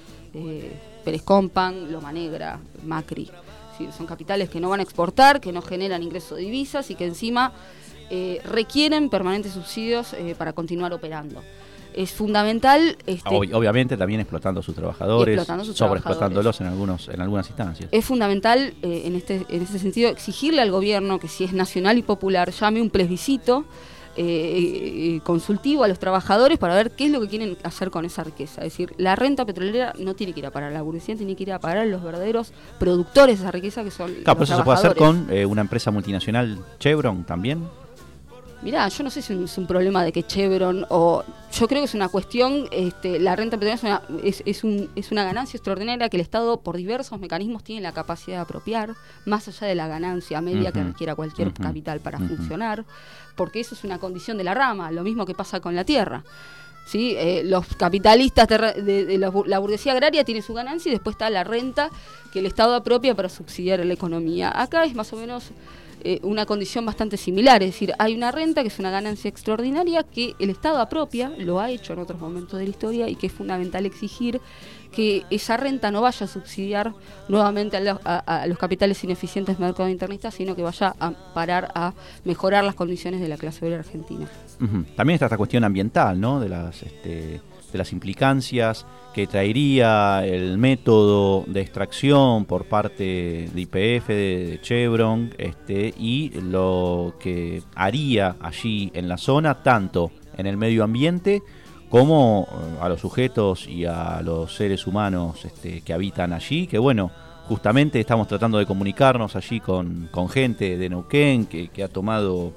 Eh, Pérez Compan, Loma Negra, Macri. Sí, son capitales que no van a exportar, que no generan ingreso de divisas y que encima eh, requieren permanentes subsidios eh, para continuar operando. Es fundamental... Este, Ob- obviamente también explotando a sus trabajadores, explotando a sus sobreexplotándolos en, algunos, en algunas instancias. Es fundamental eh, en, este, en este sentido exigirle al gobierno que si es nacional y popular llame un plebiscito eh, eh, consultivo a los trabajadores para ver qué es lo que quieren hacer con esa riqueza. Es decir, la renta petrolera no tiene que ir a parar a la burguesía, tiene que ir a parar a los verdaderos productores de esa riqueza que son Claro, pero los eso se puede hacer trabajadores. con eh, una empresa multinacional, Chevron, también. Mirá, yo no sé si es un, es un problema de que Chevron o... Yo creo que es una cuestión, este, la renta petrolera es una, es, es, un, es una ganancia extraordinaria que el Estado por diversos mecanismos tiene la capacidad de apropiar, más allá de la ganancia media uh-huh. que requiera cualquier uh-huh. capital para uh-huh. funcionar, porque eso es una condición de la rama, lo mismo que pasa con la tierra. ¿Sí? Eh, los capitalistas terra- de, de la, la burguesía agraria tiene su ganancia y después está la renta que el Estado apropia para subsidiar la economía. Acá es más o menos... Eh, una condición bastante similar, es decir, hay una renta que es una ganancia extraordinaria que el Estado apropia, lo ha hecho en otros momentos de la historia y que es fundamental exigir que esa renta no vaya a subsidiar nuevamente a, lo, a, a los capitales ineficientes del mercado internista, sino que vaya a parar a mejorar las condiciones de la clase obrera argentina. Uh-huh. También está esta cuestión ambiental, ¿no? De las, este, de las implicancias que traería el método de extracción por parte de I P F, de, de Chevron, este, y lo que haría allí en la zona, tanto en el medio ambiente como a los sujetos y a los seres humanos este, que habitan allí, que bueno, justamente estamos tratando de comunicarnos allí con, con gente de Neuquén que, que ha tomado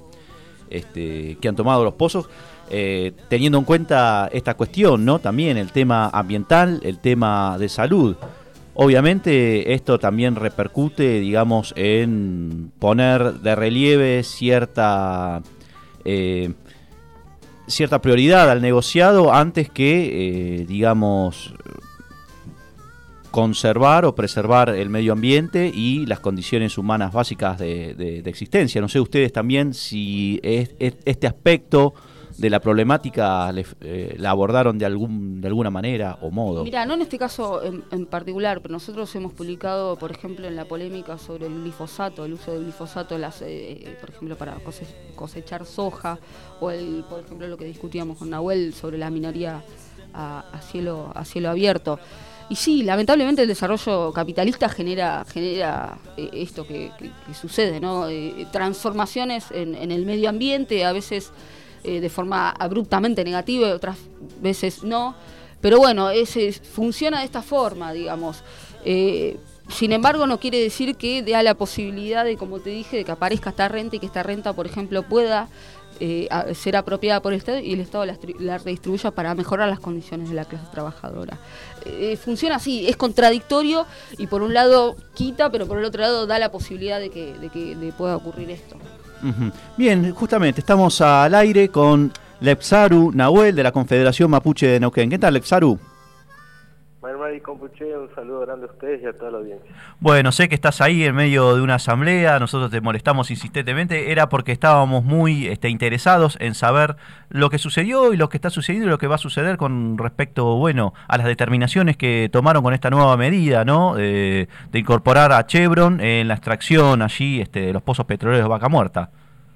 este, que han tomado los pozos. Eh, teniendo en cuenta esta cuestión, ¿no? También el tema ambiental, el tema de salud. Obviamente esto también repercute, digamos, en poner de relieve cierta eh, cierta prioridad al negociado antes que, eh, digamos, conservar o preservar el medio ambiente y las condiciones humanas básicas de, de, de existencia. No sé ustedes también si es, es, este aspecto de la problemática le, eh, la abordaron de algún de alguna manera o modo. Mira, no en este caso en, en particular, pero nosotros hemos publicado, por ejemplo, en la polémica sobre el glifosato, el uso del glifosato, las, eh, por ejemplo, para cose, cosechar soja, o el, por ejemplo, lo que discutíamos con Nahuel sobre la minería a, a cielo a cielo abierto. Y sí, lamentablemente el desarrollo capitalista genera genera eh, esto que, que, que sucede, ¿no? Eh, transformaciones en, en el medio ambiente, a veces Eh, de forma abruptamente negativa y otras veces no, pero bueno, ese funciona de esta forma, digamos. Eh, sin embargo, no quiere decir que da la posibilidad de, como te dije, de que aparezca esta renta y que esta renta, por ejemplo, pueda eh, a, ser apropiada por el Estado y el Estado la, la redistribuya para mejorar las condiciones de la clase trabajadora. Eh, funciona así, es contradictorio y por un lado quita, pero por el otro lado da la posibilidad de que, de que de pueda ocurrir esto. Uh-huh. Bien, justamente estamos al aire con Lepsaru Nahuel de la Confederación Mapuche de Neuquén. ¿Qué tal, Lepsaru? Marmari Compuche, un saludo grande a ustedes y a toda la audiencia. Bueno, sé que estás ahí en medio de una asamblea, nosotros te molestamos insistentemente, era porque estábamos muy este, interesados en saber lo que sucedió y lo que está sucediendo y lo que va a suceder con respecto, bueno, a las determinaciones que tomaron con esta nueva medida, ¿no? Eh, de incorporar a Chevron en la extracción allí este, de los pozos petroleros de Vaca Muerta.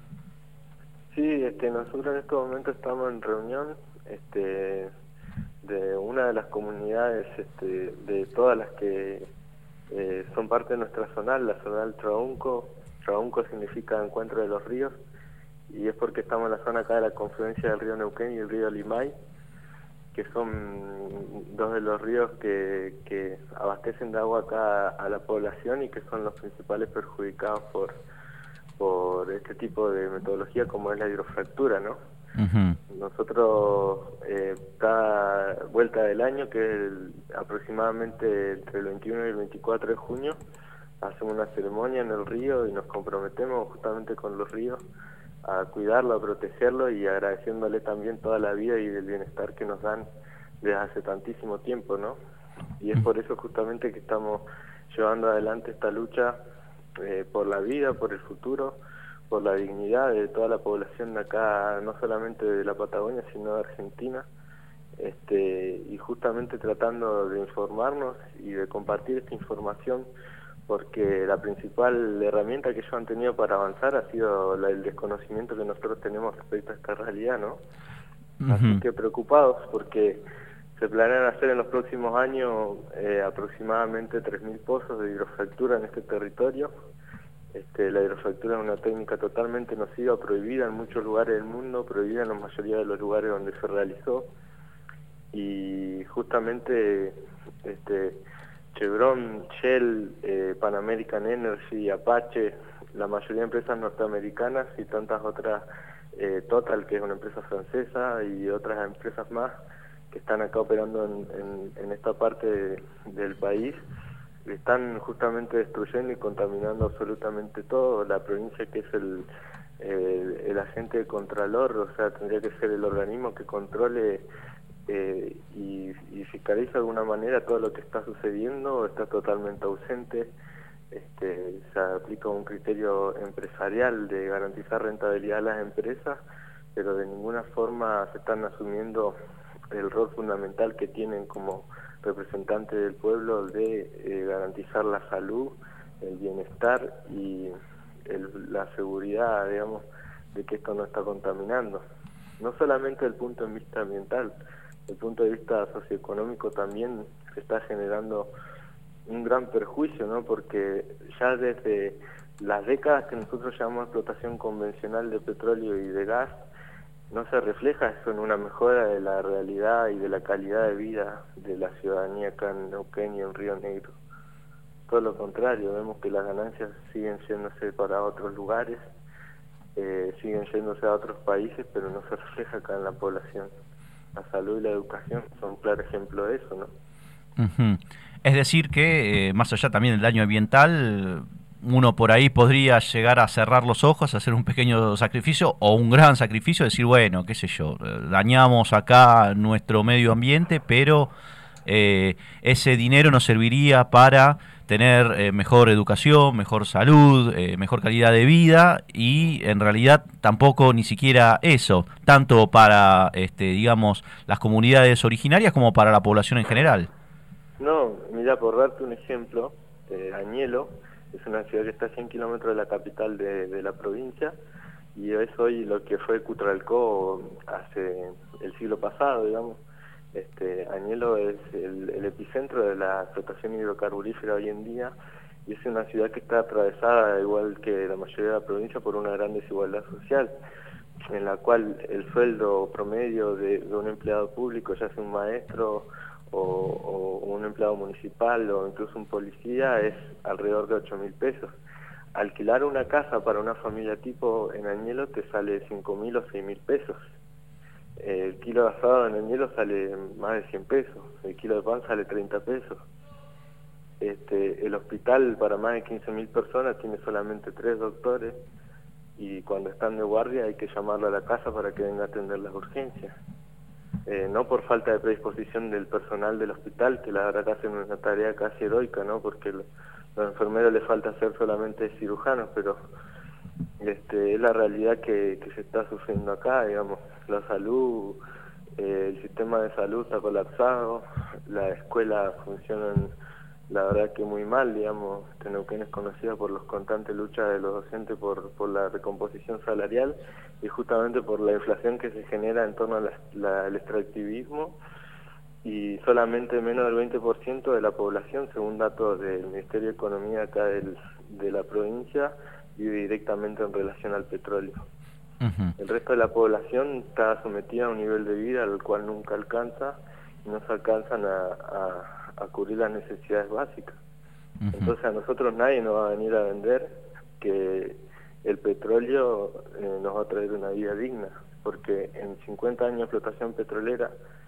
Sí, este, nosotros en este momento estamos en reunión, este... de una de las comunidades este, de todas las que eh, son parte de nuestra zonal, la zonal Traunco. Traunco significa encuentro de los ríos y es porque estamos en la zona acá de la confluencia del río Neuquén y el río Limay, que son dos de los ríos que, que abastecen de agua acá a la población y que son los principales perjudicados por, por este tipo de metodología como es la hidrofractura, ¿no? Uh-huh. Nosotros eh, cada vuelta del año, que es el, aproximadamente entre el veintiuno y el veinticuatro de junio, hacemos una ceremonia en el río y nos comprometemos justamente con los ríos a cuidarlo, a protegerlo y agradeciéndole también toda la vida y el bienestar que nos dan desde hace tantísimo tiempo, ¿no? Y es por eso justamente que estamos llevando adelante esta lucha eh, por la vida, por el futuro, por la dignidad de toda la población de acá, no solamente de la Patagonia, sino de Argentina, este, y justamente tratando de informarnos y de compartir esta información, porque la principal herramienta que ellos han tenido para avanzar ha sido la, el desconocimiento que nosotros tenemos respecto a esta realidad, ¿no? Uh-huh. Así que preocupados, porque se planean hacer en los próximos años eh, aproximadamente tres mil pozos de hidrofractura en este territorio. Este, la hidrofractura es una técnica totalmente nociva, prohibida en muchos lugares del mundo, prohibida en la mayoría de los lugares donde se realizó, y justamente este, Chevron, Shell, eh, Pan American Energy, Apache, la mayoría de empresas norteamericanas y tantas otras, eh, Total, que es una empresa francesa, y otras empresas más que están acá operando en, en, en esta parte de, del país, están justamente destruyendo y contaminando absolutamente todo. La provincia, que es el, el, el agente contralor, o sea, tendría que ser el organismo que controle eh, y, y fiscaliza de alguna manera todo lo que está sucediendo, está totalmente ausente. Este, se aplica un criterio empresarial de garantizar rentabilidad a las empresas, pero de ninguna forma se están asumiendo el rol fundamental que tienen como representantes del pueblo de eh, garantizar la salud, el bienestar y el, la seguridad, digamos, de que esto no está contaminando. No solamente desde el punto de vista ambiental, desde el punto de vista socioeconómico también se está generando un gran perjuicio, ¿no? Porque ya desde las décadas que nosotros llamamos explotación convencional de petróleo y de gas, no se refleja eso en una mejora de la realidad y de la calidad de vida de la ciudadanía acá en Neuquén y en Río Negro. Todo lo contrario, vemos que las ganancias siguen yéndose para otros lugares, eh, siguen yéndose a otros países, pero no se refleja acá en la población. La salud y la educación son un claro ejemplo de eso, ¿no? Uh-huh. Es decir que, eh, más allá también del daño ambiental, uno por ahí podría llegar a cerrar los ojos, hacer un pequeño sacrificio o un gran sacrificio, decir, bueno, qué sé yo, dañamos acá nuestro medio ambiente, pero eh, ese dinero nos serviría para tener eh, mejor educación, mejor salud, eh, mejor calidad de vida, y en realidad tampoco ni siquiera eso, tanto para, este, digamos, las comunidades originarias como para la población en general. No, mira, por darte un ejemplo, eh, Añelo es una ciudad que está a cien kilómetros de la capital de, de la provincia, y es hoy lo que fue Cutralcó hace el siglo pasado, digamos. Este, Añelo es el, el epicentro de la explotación hidrocarburífera hoy en día, y es una ciudad que está atravesada, igual que la mayoría de la provincia, por una gran desigualdad social, en la cual el sueldo promedio de, de un empleado público, ya sea un maestro o, o un empleado municipal o incluso un policía es alrededor de ocho mil pesos. Alquilar una casa para una familia tipo en Añelo te sale cinco mil o seis mil pesos. El kilo de asado en Añelo sale más de cien pesos, el kilo de pan sale treinta pesos. Este, el hospital para más de quince mil personas tiene solamente tres doctores y cuando están de guardia hay que llamarlo a la casa para que venga a atender las urgencias. Eh, no por falta de predisposición del personal del hospital, que la verdad que hacen una tarea casi heroica, ¿no? Porque lo, los enfermeros les falta ser solamente cirujanos, pero este, es la realidad que, que se está sufriendo acá, digamos. La salud, eh, el sistema de salud está colapsado, la escuela funciona, la verdad que muy mal, digamos. Neuquén es conocida por las constantes luchas de los docentes por, por la recomposición salarial y justamente por la inflación que se genera en torno al extractivismo, y solamente menos del veinte por ciento de la población, según datos del Ministerio de Economía acá del, de la provincia, vive directamente en relación al petróleo. Uh-huh. El resto de la población está sometida a un nivel de vida al cual nunca alcanza y no se alcanzan a, a, a cubrir las necesidades básicas. Uh-huh. Entonces a nosotros nadie nos va a venir a vender que el petróleo eh, nos va a traer una vida digna, porque en cincuenta años de explotación petrolera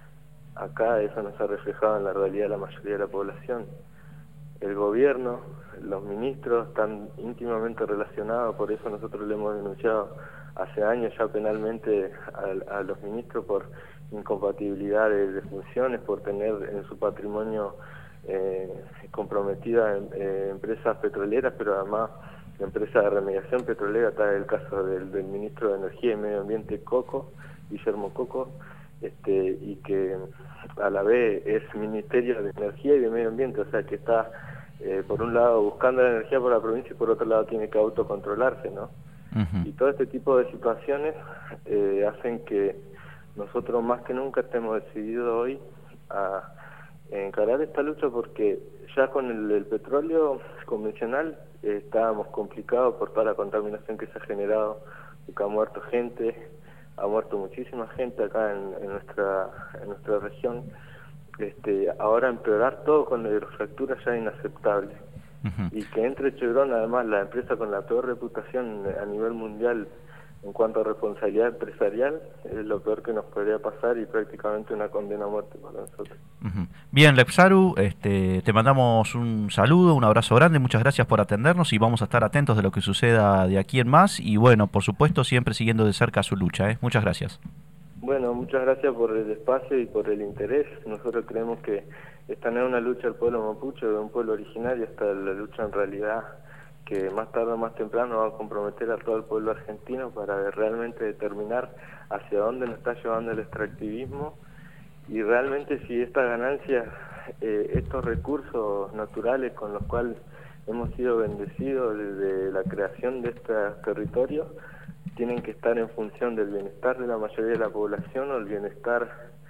acá eso no se ha reflejado en la realidad de la mayoría de la población. El gobierno, los ministros están íntimamente relacionados, por eso nosotros le hemos denunciado hace años ya penalmente a, a los ministros por incompatibilidad de, de funciones, por tener en su patrimonio eh, comprometida en, eh, empresas petroleras, pero además empresas de remediación petrolera. Está el caso del, del ministro de Energía y Medio Ambiente, Coco, Guillermo Coco, este, y que a la vez es Ministerio de Energía y de Medio Ambiente, o sea que está eh, por un lado buscando la energía por la provincia y por otro lado tiene que autocontrolarse, ¿no? Uh-huh. Y todo este tipo de situaciones eh, hacen que nosotros más que nunca estemos decididos hoy a encarar esta lucha, porque ya con el, el petróleo convencional eh, estábamos complicados por toda la contaminación que se ha generado, porque ha muerto gente, ha muerto muchísima gente acá en, en nuestra en nuestra región. Este, ahora empeorar todo con la hidrofractura ya es inaceptable. Uh-huh. Y que entre Chevron, además la empresa con la peor reputación a nivel mundial en cuanto a responsabilidad empresarial, es lo peor que nos podría pasar y prácticamente una condena a muerte para nosotros. Uh-huh. Bien, Lepsaru, este, te mandamos un saludo, un abrazo grande, muchas gracias por atendernos y vamos a estar atentos de lo que suceda de aquí en más y bueno, por supuesto, siempre siguiendo de cerca su lucha, ¿eh? Muchas gracias. Bueno, muchas gracias por el espacio y por el interés. Nosotros creemos que esta no es una lucha del pueblo mapuche, de un pueblo originario, esta es la lucha en realidad que más tarde o más temprano va a comprometer a todo el pueblo argentino para realmente determinar hacia dónde nos está llevando el extractivismo y realmente si estas ganancias, eh, estos recursos naturales con los cuales hemos sido bendecidos desde la creación de estos territorios, tienen que estar en función del bienestar de la mayoría de la población o el bienestar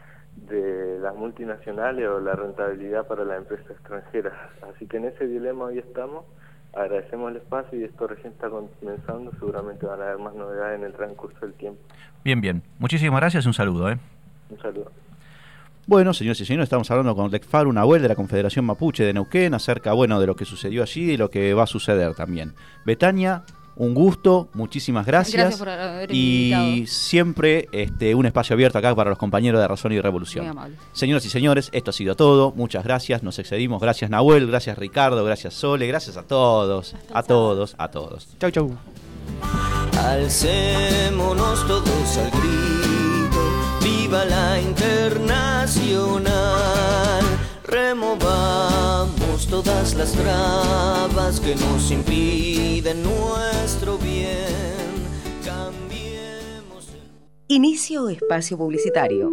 de las multinacionales o la rentabilidad para las empresas extranjeras. Así que en ese dilema hoy estamos. Agradecemos el espacio y esto recién está comenzando, seguramente van a haber más novedades en el transcurso del tiempo. Bien, bien. Muchísimas gracias y un saludo. ¿eh? Un saludo. Bueno, señores y señores, estamos hablando con Lecfaru Nahuel de la Confederación Mapuche de Neuquén acerca, bueno, de lo que sucedió allí y lo que va a suceder también. Betania, un gusto, muchísimas gracias. Gracias por haber y invitado. Siempre este, un espacio abierto acá para los compañeros de Razón y Revolución. Muy amable. Señoras y señores, esto ha sido todo. Muchas gracias, nos excedimos. Gracias Nahuel, gracias Ricardo, gracias Sole, gracias a todos, a todos, a todos. Chau, chau. Alcémonos todos al grito, viva la Internacional. Removamos todas las trabas que nos impiden nuestro bien. Cambiemos. Inicio espacio publicitario.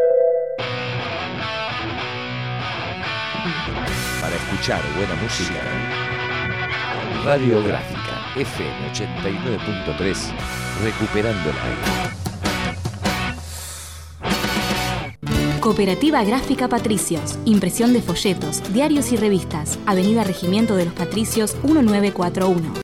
Para escuchar buena música, Radiográfica F M ochenta y nueve punto tres, recuperando el aire. Cooperativa Gráfica Patricios. Impresión de folletos, diarios y revistas. Avenida Regimiento de los Patricios mil novecientos cuarenta y uno.